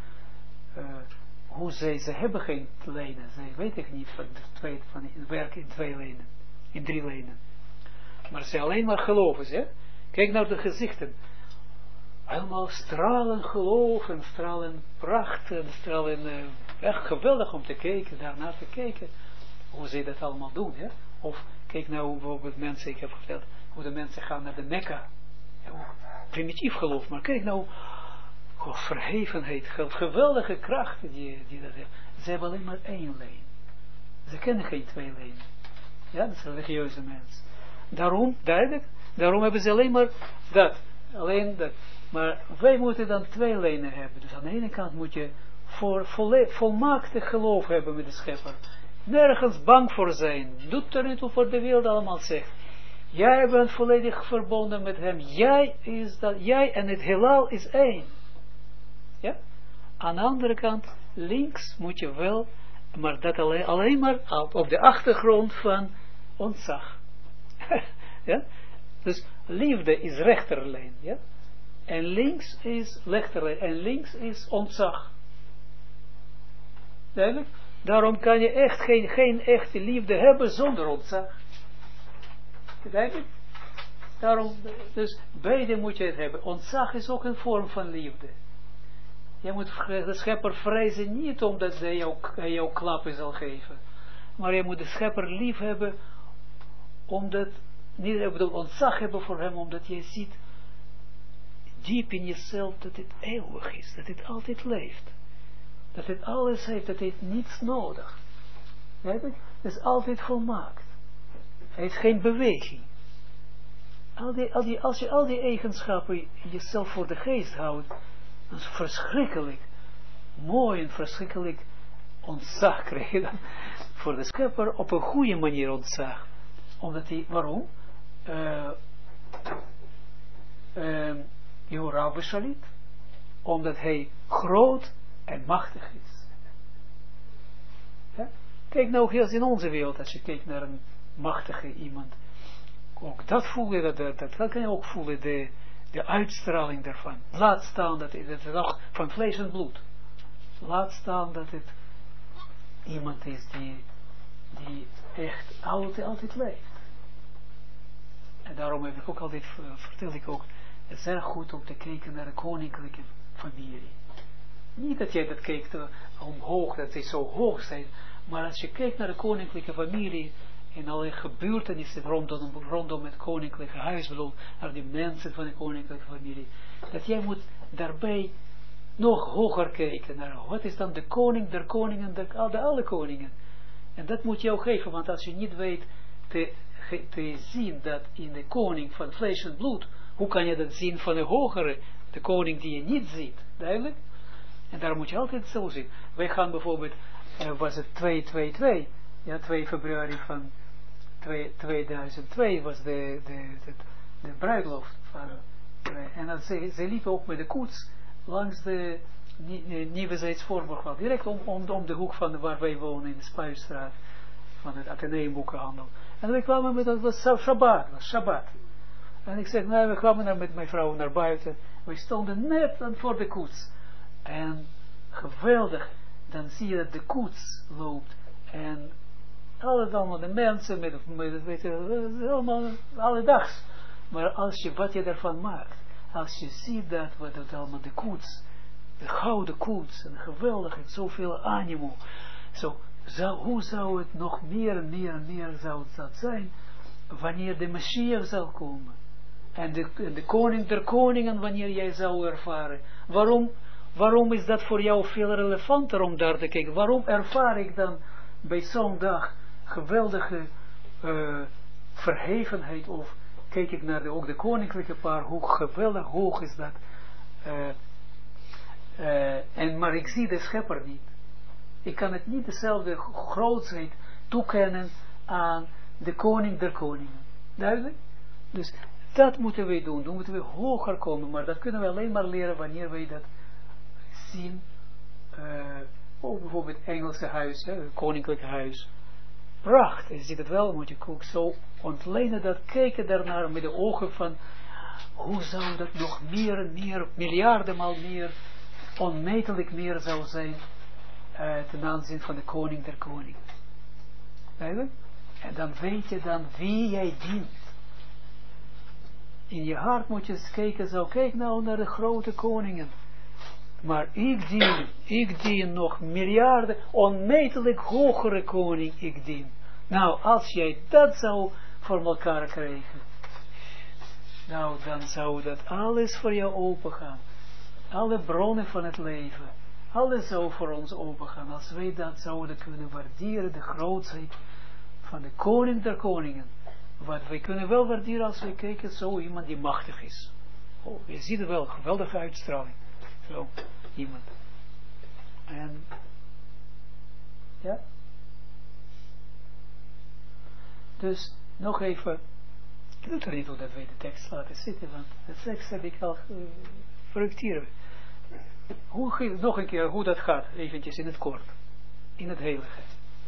hoe ze hebben geen lijnen. Ze weten niet van werken in 2 lijnen, in 3 lijnen. Maar ze alleen maar geloven ze. Kijk naar de gezichten. Allemaal stralen geloof en stralen pracht en stralen, echt geweldig om te kijken, daarna te kijken, hoe ze dat allemaal doen. Hè? Of kijk nou bijvoorbeeld mensen, ik heb verteld, hoe de mensen gaan naar de Mekka. Ja, primitief geloof, maar kijk nou, verhevenheid, geweldige krachten die dat hebben. Ze hebben alleen maar 1 lijn. Ze kennen geen 2 lijnen. Ja, dat is een religieuze mens. Daarom, duidelijk, daarom hebben ze alleen maar dat. alleen dat. Maar wij moeten dan 2 lijnen hebben. Dus aan de ene kant moet je volmaakte geloof hebben met de schepper. Nergens bang voor zijn. Doet er niet toe voor de wereld allemaal zegt. Jij bent volledig verbonden met hem. Jij en het heelal is één. Ja? Aan de andere kant, links moet je wel, maar dat alleen maar op de achtergrond van ontzag. Ja? Dus liefde is rechterlijn. Ja? En links is rechterlijn. En links is ontzag. Duidelijk? Daarom kan je echt geen echte liefde hebben zonder ontzag. Duidelijk? Daarom, dus beide moet je het hebben. Ontzag is ook een vorm van liefde. Je moet de schepper vrezen niet omdat hij jou klappen zal geven. Maar je moet de schepper lief hebben omdat, niet ontzag hebben voor hem, omdat je ziet diep in jezelf dat het eeuwig is, dat het altijd leeft. Dat het alles heeft, dat het niets nodig. Het is altijd volmaakt. Hij heeft geen beweging. Als je al die eigenschappen jezelf voor de geest houdt, dat is verschrikkelijk mooi en verschrikkelijk ontzag krijg je dan voor de schepper op een goede manier ontzag. Omdat hij, waarom? Yorah Beshalit. Omdat hij groot en machtig is. Ja? Kijk nou heel in onze wereld, als je kijkt naar een machtige iemand. Ook dat voel je, dat kan je ook voelen, de uitstraling daarvan. Laat staan dat het nog van vlees en bloed. Laat staan dat het iemand is die echt altijd leeft. En daarom heb ik ook altijd, vertel ik ook, het is erg goed om te kijken naar de koninklijke familie. Niet dat jij dat kijkt omhoog, dat ze zo hoog zijn, maar als je kijkt naar de koninklijke familie, en alle gebeurtenissen rondom het koninklijke huis, bedoel, naar die mensen van de koninklijke familie, dat jij moet daarbij nog hoger kijken naar wat is dan de koning der koningen, alle koningen. En dat moet jou geven, want als je niet weet te zien dat in de koning van vlees en bloed, hoe kan je dat zien van de hogere, de koning die je niet ziet, duidelijk? En daar moet je altijd zo zien. Wij gaan bijvoorbeeld, was het 2/2/2, ja, 2 februari van 2002 was de bruiloft van, en dan ze liepen ook met de koets langs de Nieuwezijdsvoorburgwal, direct om de hoek van waar wij wonen in de Spuistraat van het Atheneumboekenhandel. En we kwamen met, dat was Shabbat. En ik zeg, nou, we kwamen met mijn vrouw naar buiten, we stonden net voor de koets. En geweldig, dan zie je dat de koets loopt en allemaal de mensen met weet je, allemaal alledags. Maar wat je daarvan maakt, als je ziet dat wat het allemaal de koets, de gouden koets en geweldig en zoveel animo, hoe zou het nog meer en meer en meer zou dat zijn wanneer de Mashiach zal komen en de koning der koningen wanneer jij zou ervaren. Waarom is dat voor jou veel relevanter om daar te kijken? Waarom ervaar ik dan bij zo'n dag geweldige verhevenheid, of kijk ik naar ook de koninklijke paar, hoe geweldig hoog is dat. Maar ik zie de schepper niet. Ik kan het niet dezelfde grootheid toekennen aan de koning der koningen. Duidelijk? Dus dat moeten wij doen. Dan moeten we hoger komen, maar dat kunnen we alleen maar leren wanneer wij dat zien. Ook bijvoorbeeld het Engelse huis, het koninklijke huis. Pracht, je ziet het wel, moet je ook zo ontlenen dat, kijken daarnaar met de ogen van, hoe zou dat nog meer en meer, miljardenmaal meer, onmetelijk meer zou zijn, ten aanzien van de koning der koningen. Eigenlijk? En dan weet je dan wie jij dient. In je hart moet je eens kijken, kijk nou naar de grote koningen. Maar ik dien nog miljarden, onmetelijk hogere koning, ik dien. Nou, als jij dat zou voor elkaar krijgen, nou, dan zou dat alles voor jou open gaan. Alle bronnen van het leven, alles zou voor ons open gaan. Als wij dat zouden kunnen waarderen, de grootheid van de koning der koningen. Wat wij kunnen wel waarderen als wij kijken, zo iemand die machtig is. Oh, je ziet er wel, geweldige uitstraling. Zo, iemand. En, ja. Dus, nog even, ik doe er niet hoe dat we de tekst laten zitten, want de tekst heb ik al correcteren. Nog een keer hoe dat gaat, eventjes in het kort, in het heilige.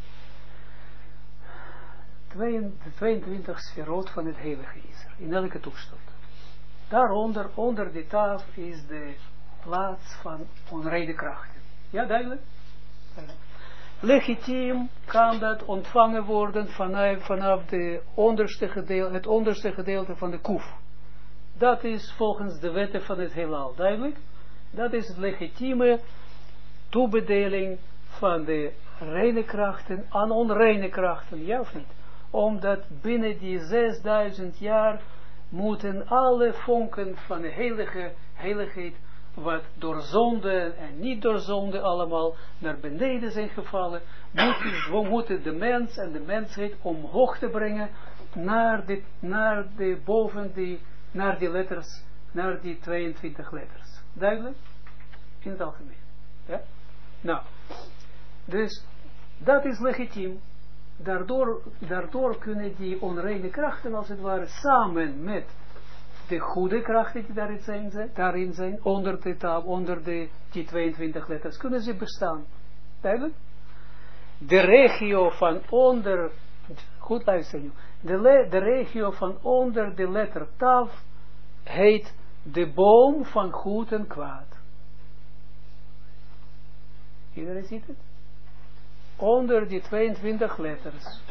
De 22 sferot van het heilige is er, in elke toestand. Daaronder, onder de tafel, is de plaats van onreine krachten. Ja, duidelijk? Legitiem kan dat ontvangen worden vanaf het onderste gedeelte van de koef. Dat is volgens de wetten van het heelal. Duidelijk? Dat is het legitieme toebedeling van de reine krachten aan onreine krachten. Ja of niet? Omdat binnen die 6000 jaar moeten alle vonken van de heiligheid, wat door zonde en niet door zonde allemaal naar beneden zijn gevallen, moeten de mens en de mensheid omhoog te brengen naar die letters, naar die 22 letters. Duidelijk? In het algemeen. Ja? Nou, dus dat is legitiem. Daardoor kunnen die onreine krachten, als het ware, samen met de goede krachten die daarin zijn, onder die 22 letters, kunnen ze bestaan. Duidelijk? De regio van onder, goed luisteren nu, de regio van onder de letter Tav heet de boom van goed en kwaad. Iedereen ziet het? Onder die 22 letters.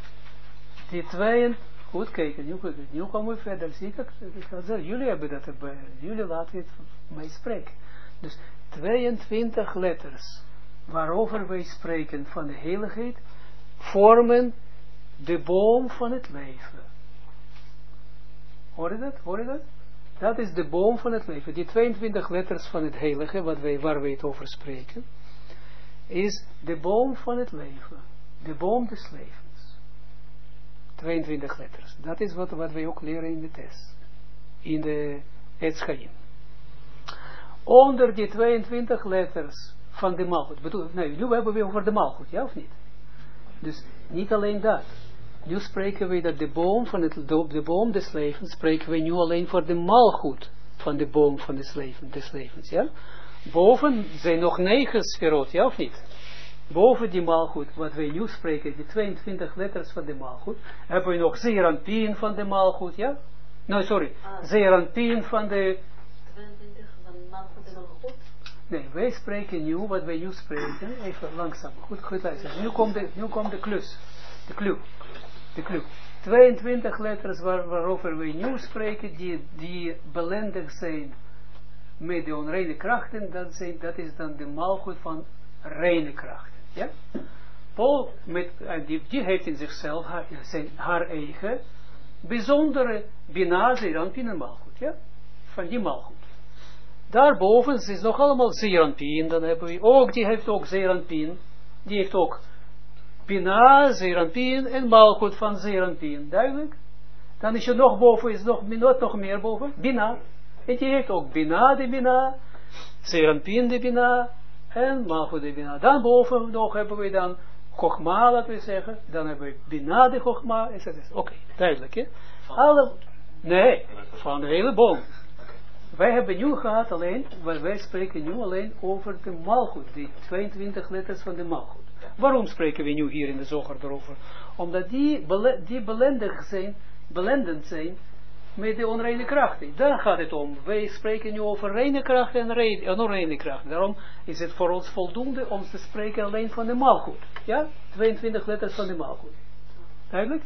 Goed kijken, nu komen we verder. Zie ik het? Jullie hebben dat erbij. Jullie laten het mij spreken. Dus 22 letters, waarover wij spreken van de heiligheid, vormen de boom van het leven. Hoor je dat? Hoor je dat? Dat is de boom van het leven. Die 22 letters van het heilige, waar wij het over spreken, is de boom van het leven. De boom des levens. 22 letters. Dat is wat wij ook leren in de test. In de Etz Chaim. Onder die 22 letters van de Malchut. Nee, nu hebben we over de Malchut, ja of niet? Dus niet alleen dat. Nu spreken we dat de boom des levens, spreken we nu alleen voor de Malchut van de boom van des levens, ja? Boven zijn nog 9 sferot, ja of niet? Boven die Malchut, wat wij nu spreken, die 22 letters van de Malchut, hebben we nog Zeeranpien van de Malchut, ja? Nee, sorry, Zeeranpien van de... 22 van Malchut en Malchut? Nee, wij spreken nu, wat wij nu spreken, even langzaam, goed luisteren. Nu komt de klus, de clue. 22 letters waarover wij nu spreken, die belendig zijn met de onreine krachten, dat is dan de Malchut van reine krachten. Ja? Paul, die heeft in zichzelf haar eigen bijzondere Bina, Zeeranpien en Malchut. Ja? Van die Malchut. Daarboven is nog allemaal Zeeranpien, dan hebben we ook, die heeft ook Zeeranpien, die heeft ook Bina, Zeeranpien en Malchut van Zeeranpien. Duidelijk? Dan is je nog boven, is nog meer boven, Bina. En die heeft ook Bina de Bina, Zeeranpien de Bina en Malchut de Bina. Dan boven nog hebben we dan Chogma, laten we zeggen. Dan hebben we Bina de Chogma. Oké, duidelijk hè. Nee, van de hele boom. Wij hebben nu gehad alleen, wij spreken nu alleen over de Malchut, die 22 letters van de Malchut. Waarom spreken we nu hier in de Zoger erover? Omdat die belendend zijn met de onreine krachten. Daar gaat het om. Wij spreken nu over reine krachten en onreine krachten. Daarom is het voor ons voldoende om te spreken alleen van de Malchut. Ja? 22 letters van de Malchut. Duidelijk?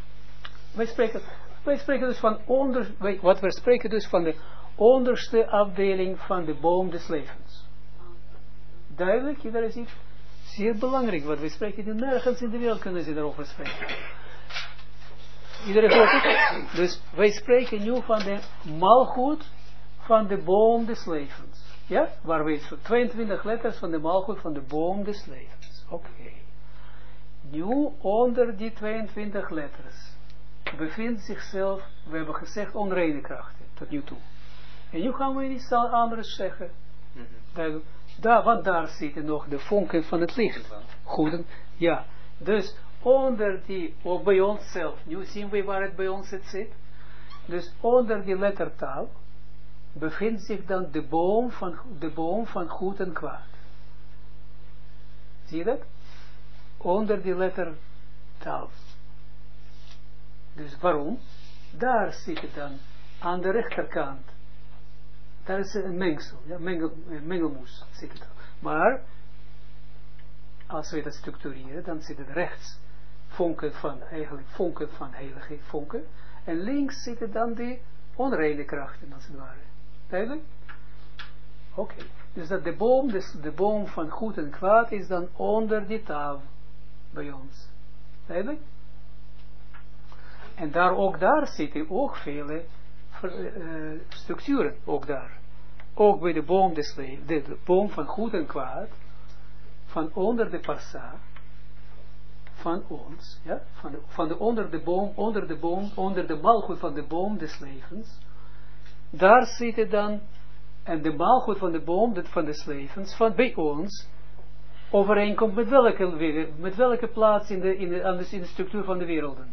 Wij spreken dus van we spreken dus van de onderste afdeling van de boom des levens. Duidelijk? Iedereen ziet? Zeer belangrijk wat we spreken. Nergens in de wereld kunnen ze daarover spreken. Iedereen hoort het? Dus wij spreken nu van de Malchut van de boom des levens. Ja? Waar we 22 letters van de Malchut van de boom des levens. Oké. Nu onder die 22 letters bevindt zichzelf, we hebben gezegd, onreine krachten tot nu toe. En nu gaan we iets anders zeggen. Want daar zitten nog de vonken van het licht. Goed, ja. Dus onder die, ook bij onszelf, nu zien we waar het bij ons zit. Dus onder die lettertaal bevindt zich dan de boom van goed en kwaad. Zie je dat? Onder die lettertaal. Dus waarom? Daar zit het dan aan de rechterkant. Daar is een mengsel, ja, mengelmoes zit het. Maar als we dat structureren, dan zit het rechts vonken van heilige vonken. En links zitten dan die onreine krachten, als het ware. Duidelijk? Oké. Dus dat de boom van goed en kwaad is dan onder die tafel bij ons. Duidelijk? En ook daar zitten ook vele structuren, ook daar. Ook bij de boom des levens, de boom van goed en kwaad, van onder de parsa, van ons, ja, onder de maalgoed van de boom des levens, daar zitten dan, en de maalgoed van de boom van des levens, van bij ons, overeenkomt met welke plaats in de structuur van de werelden.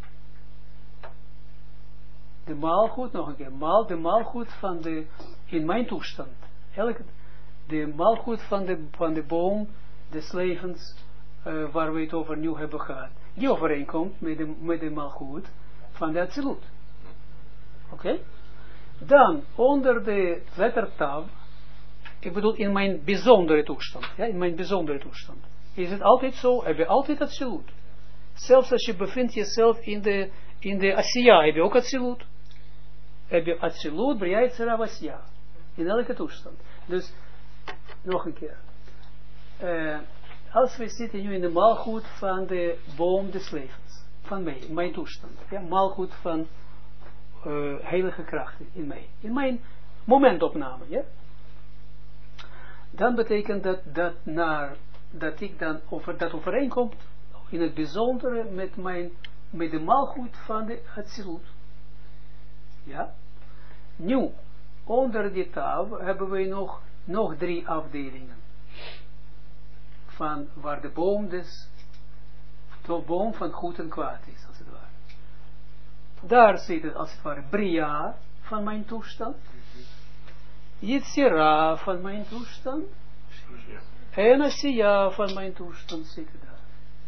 De maalgoed, nog een keer, de maalgoed van in mijn toestand, de maalgoed van de boom des levens, waar we het over nu hebben gehad, die overeenkomt met de maalgoed van de Atsilut. Oké? Dan, onder de letter Tav, ik bedoel in mijn bijzondere toestand, ja, in mijn bijzondere toestand, is het altijd zo, heb je altijd Atsilut. Zelfs als je bevindt jezelf in de Asiya, heb je ook Atsilut. Heb je Atsilut, Bria, Yetzira, Asiya. In elke toestand. Dus, nog een keer. Als we zitten nu in de maalgoed van de boom des levens. Van mij, in mijn toestand. Ja, maalgoed van heilige krachten in mij. In mijn momentopname. Ja? Dan betekent dat ik dan dat overeenkomt in het bijzondere met de maalgoed van de Atsilut. Ja? Nu, onder die tafel hebben we nog 3 afdelingen. Van waar de boom van goed en kwaad is, als het ware. Daar zit het, als het ware, Bria van mijn toestand. Yetzira van mijn toestand. En Asiya van mijn toestand zitten daar.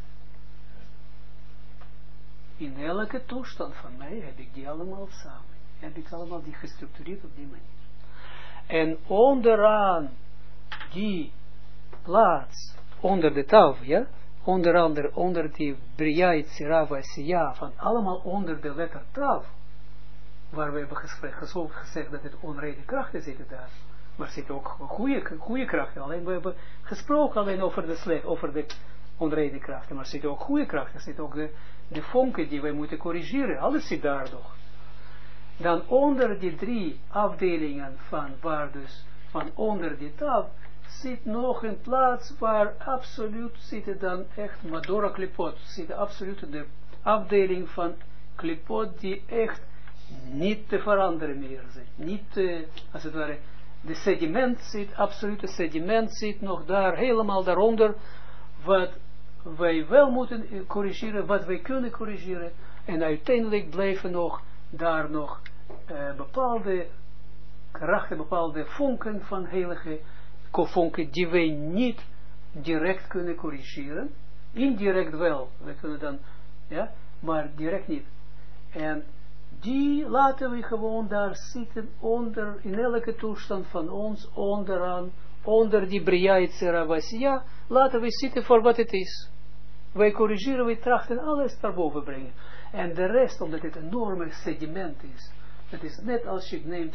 In elke toestand van mij heb ik die allemaal samen. Heb ik allemaal die gestructureerd op die manier. En onderaan die plaats, onder de tafel, ja, onder die Bria, Yetzira, Asiya, van allemaal onder de letter tafel, waar we hebben gezegd dat het onreine krachten zitten daar. Maar zitten ook goede krachten. Alleen we hebben gesproken alleen over de onreine krachten, maar zitten ook goede krachten, zitten ook de vonken die wij moeten corrigeren. Alles zit daar nog. Dan onder die 3 afdelingen van onder die tafel zit nog een plaats waar absoluut zitten dan echt Madora Klipot, zit absoluut de afdeling van Klipot die echt niet te veranderen meer zijn. Niet, als het ware, de sediment zit, absolute sediment zit nog daar, helemaal daaronder, wat wij wel moeten corrigeren, wat wij kunnen corrigeren, en uiteindelijk blijven daar nog bepaalde krachten, bepaalde vonken van heilige vonken, die wij niet direct kunnen corrigeren, indirect wel, we kunnen dan, ja, maar direct niet. En die laten we gewoon daar zitten onder, in elke toestand van ons, onderaan, onder die Bria, Yetzira, Asiya, laten we zitten voor wat het is. Wij corrigeren, wij trachten alles daarboven brengen. En de rest, omdat het een enorme sediment is, het is net als je neemt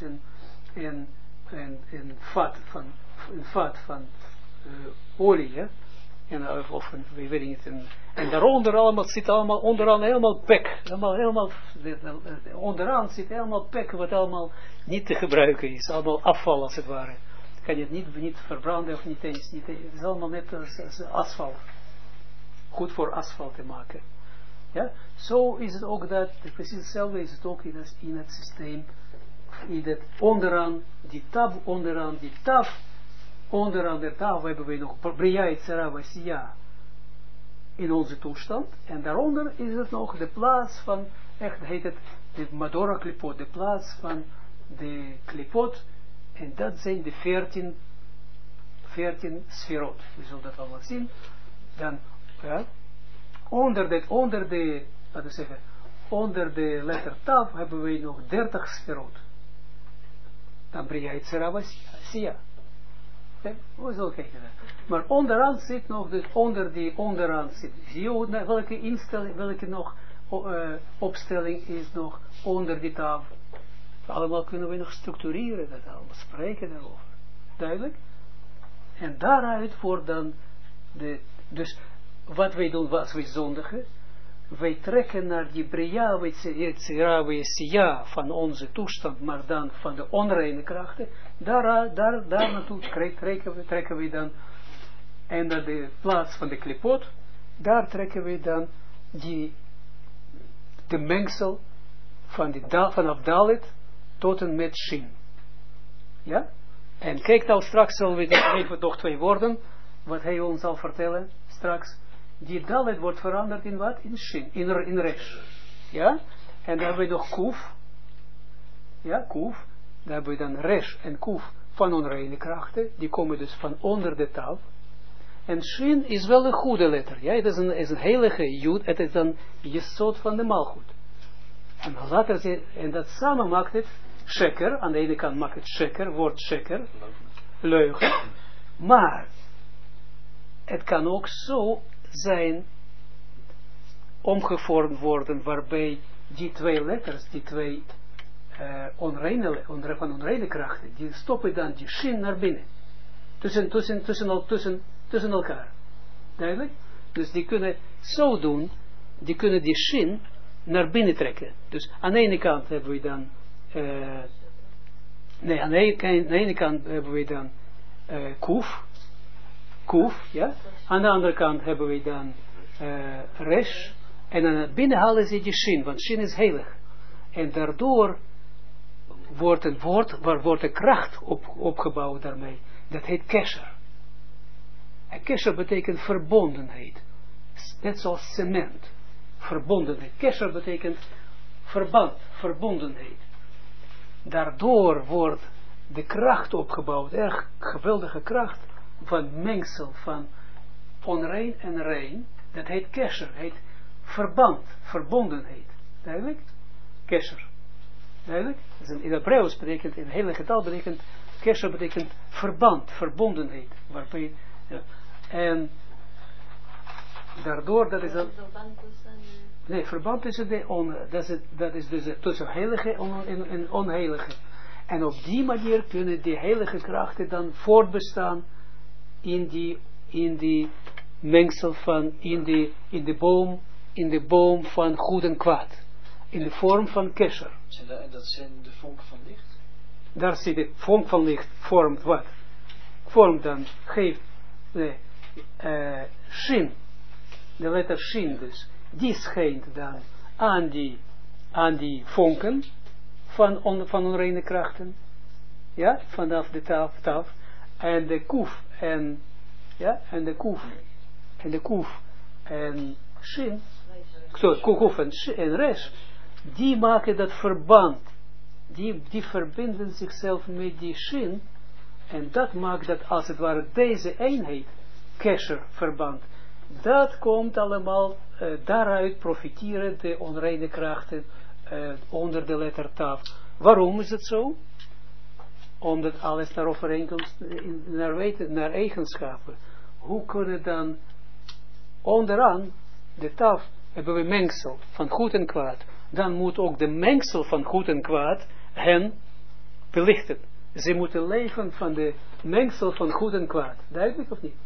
een vat van olie, ja? Of we weten niet, en daaronder allemaal zit allemaal onderaan helemaal pek, onderaan zit helemaal pek wat allemaal niet te gebruiken is, allemaal afval als het ware. Kan je het niet verbranden of niet eens, het is allemaal net als asfalt, goed voor asfalt te maken. Ja, zo is het ook dat, precies hetzelfde is het ook in het systeem in het onderaan, die tab, onderaan die taf, onderaan de taf hebben we nog Bria Yetzira Vasiya in onze toestand, en daaronder is het nog de plaats van, echt heet het, de Madora Klipot, de plaats van de Klipot, en dat zijn de 14 sferot. We zullen dat allemaal zien. Dan, ja, onder de letter Tav hebben we nog 30 sferot. Dan Bria Yetzira Vasiya. We zullen kijken. Maar onderaan zit nog, dus onderaan zit. Zie je welke instelling, welke nog opstelling is nog onder die Tav? Allemaal kunnen we nog structureren, dat allemaal spreken daarover. Duidelijk? En daaruit wordt dan dus wat wij doen, wat wij zondigen, wij trekken naar die Bria Yetzira Vasiya van onze toestand, maar dan van de onreine krachten, daar naartoe trekken we dan, en naar de plaats van de klipot, daar trekken we dan de mengsel vanaf Dalet tot en met Shin. Ja? En kijk nou, straks zullen we even nog 2 woorden, wat hij ons zal vertellen, straks. Die Dalet wordt veranderd in wat? In Shin, in Resh. Ja? En dan hebben we nog Kuf. Ja, Kuf. Dan hebben we dan Resh en Kuf van onreine krachten. Die komen dus van onder de Tav. En Shin is wel een goede letter. Ja, het is een heilige Jud. Het is dan Jesod van de Malchut. En later, en dat samen maakt het Sheker. Aan de ene kant maakt het Sheker, woord Sheker. Leugen. Maar het kan ook zo zijn omgevormd worden, waarbij die 2 letters, die 2 onreine krachten, die stoppen dan die Shin naar binnen. Tussen elkaar. Duidelijk? Dus die kunnen zo doen, die kunnen die Shin naar binnen trekken. Dus aan de ene kant hebben we dan aan de ene kant hebben we dan Kuf, ja. Aan de andere kant hebben we dan Resh. En dan binnen halen ze die Shin, want Shin is heilig. En daardoor wordt het woord, waar wordt de kracht opgebouwd daarmee. Dat heet Kesher. En Kesher betekent verbondenheid. Net zoals cement. Verbondenheid. Kesher betekent verband, verbondenheid. Daardoor wordt de kracht opgebouwd, erg geweldige kracht, van mengsel van onrein en rein, dat heet Kesher, heet verband, verbondenheid. Duidelijk? Kesher. Duidelijk? Dus in Hebreeuws betekent, in het hele getal betekent, Kesher betekent verband, verbondenheid. Waarbij, ja. En daardoor, dat is dat. Nee, verband tussen dat is dus tussen heilige en onheilige. En op die manier kunnen die heilige krachten dan voortbestaan in die mengsel van, in de boom van goed en kwaad. In de vorm van Kesher. En dat zijn de vonken van licht? Daar zit de vonk van licht, vormt wat? Vormt dan, geeft Shin, de letter Shin dus, die schijnt dan aan die vonken van onreine krachten, ja, vanaf de taf, en de Kuf en Shin, sorry, Kuf en Resh, die maken dat verband, die verbinden zichzelf met die Shin, en dat maakt dat als het ware deze eenheid, Kesher, verband, dat komt allemaal, daaruit profiteren de onreine krachten onder de letter Tav. Waarom is het zo? Omdat alles naar overeenkomst, naar eigenschappen. Hoe kunnen dan onderaan de Tav hebben we mengsel van goed en kwaad. Dan moet ook de mengsel van goed en kwaad hen belichten. Ze moeten leven van de mengsel van goed en kwaad. Duidelijk of niet?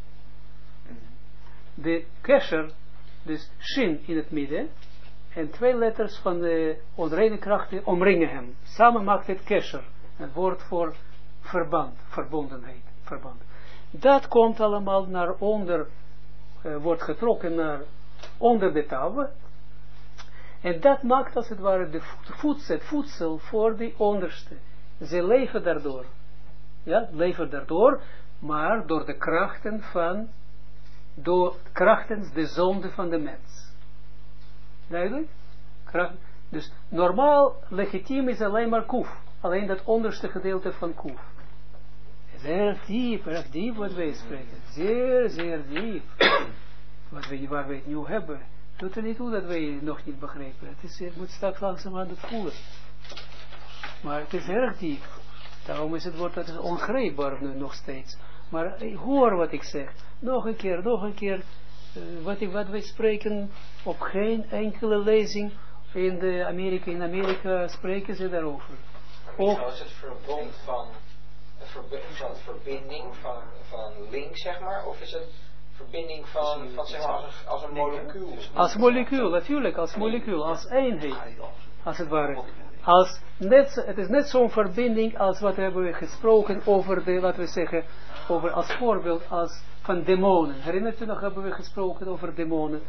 De Kesher, dus Shin in het midden, en 2 letters van de onreine krachten omringen hem. Samen maakt het Kesher, een woord voor verband, verbondenheid, verband. Dat komt allemaal naar onder, wordt getrokken naar onder de Tav. En dat maakt als het ware het voedsel voor de onderste. ze leven daardoor. Ja, leven daardoor, maar door de krachten van, door krachtens de zonde van de mens. Duidelijk? Dus normaal, legitiem is alleen maar kuf. Alleen dat onderste gedeelte van kuf. Zeer diep wat wij spreken. Zeer, zeer diep. Waar wij het nu hebben. Doet er niet toe dat wij het nog niet begrijpen. Je moet straks langzaam het voelen. Maar het is erg diep. Daarom is het ongrijpbaar nu nog steeds. Maar hoor wat ik zeg. Nog een keer. Wat wij spreken op geen enkele lezing in Amerika spreken ze daarover. Is het verbond van verbinding van link, zeg maar, of is het verbinding van zeg maar, als een molecuul? Als molecuul, natuurlijk, als molecuul, als eenheid, als het ware. Het is net zo'n verbinding als wat hebben we gesproken over de, laten we zeggen, over als voorbeeld als van demonen. Herinnert u nog, hebben we gesproken over demonen,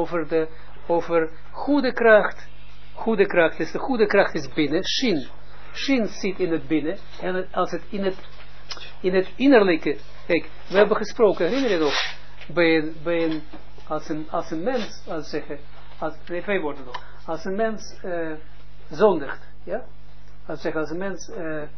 over goede kracht. Goede kracht is, de goede kracht is binnen, shin. Shin zit in het binnen, en als het in het innerlijke, kijk, we hebben gesproken, herinner je nog, als een mens, twee woorden nog, als een mens zondigt, ja, als een mens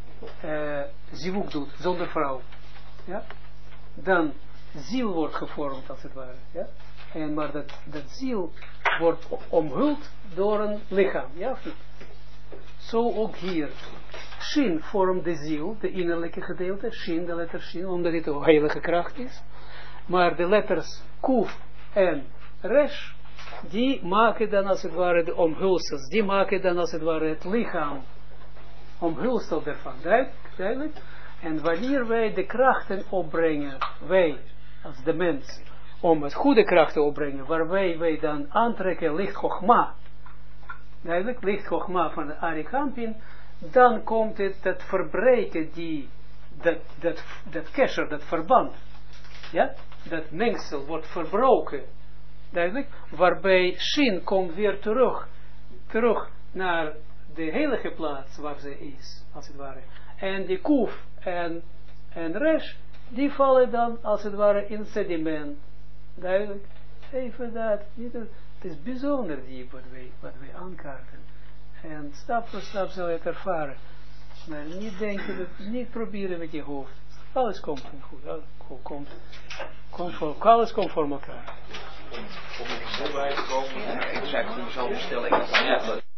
zivuk doet, zonder vrouw, ja, dan ziel wordt gevormd, als het ware, ja, maar dat ziel wordt omhuld door een lichaam, ja of niet? Zo ook hier. Shin vormt de ziel, de innerlijke gedeelte, Shin, de letter Shin, omdat het een heilige kracht is. Maar de letters Kuf en Resh, die maken dan als het ware de omhulsels, die maken dan als het ware het lichaam, omhulsel daarvan, duidelijk? En wanneer wij de krachten opbrengen, wij, als de mens, om het goede krachten opbrengen, waarbij wij dan aantrekken licht Chochma, duidelijk, licht Chochma van de Arikampin, dan komt het dat verbreken, dat kesher, dat verband, ja, dat mengsel wordt verbroken, duidelijk, waarbij Shin komt weer terug naar de heilige plaats waar ze is, als het ware, en die Kuf en Resh, die vallen dan, als het ware, in sediment, duidelijk, even dat, het is bijzonder diep wat wij aankaarten. En stap voor stap zal je het ervaren. Maar niet denken, niet proberen met je hoofd. Alles komt goed. Alles komt voor elkaar. Ik zei voor mezelf bestelling.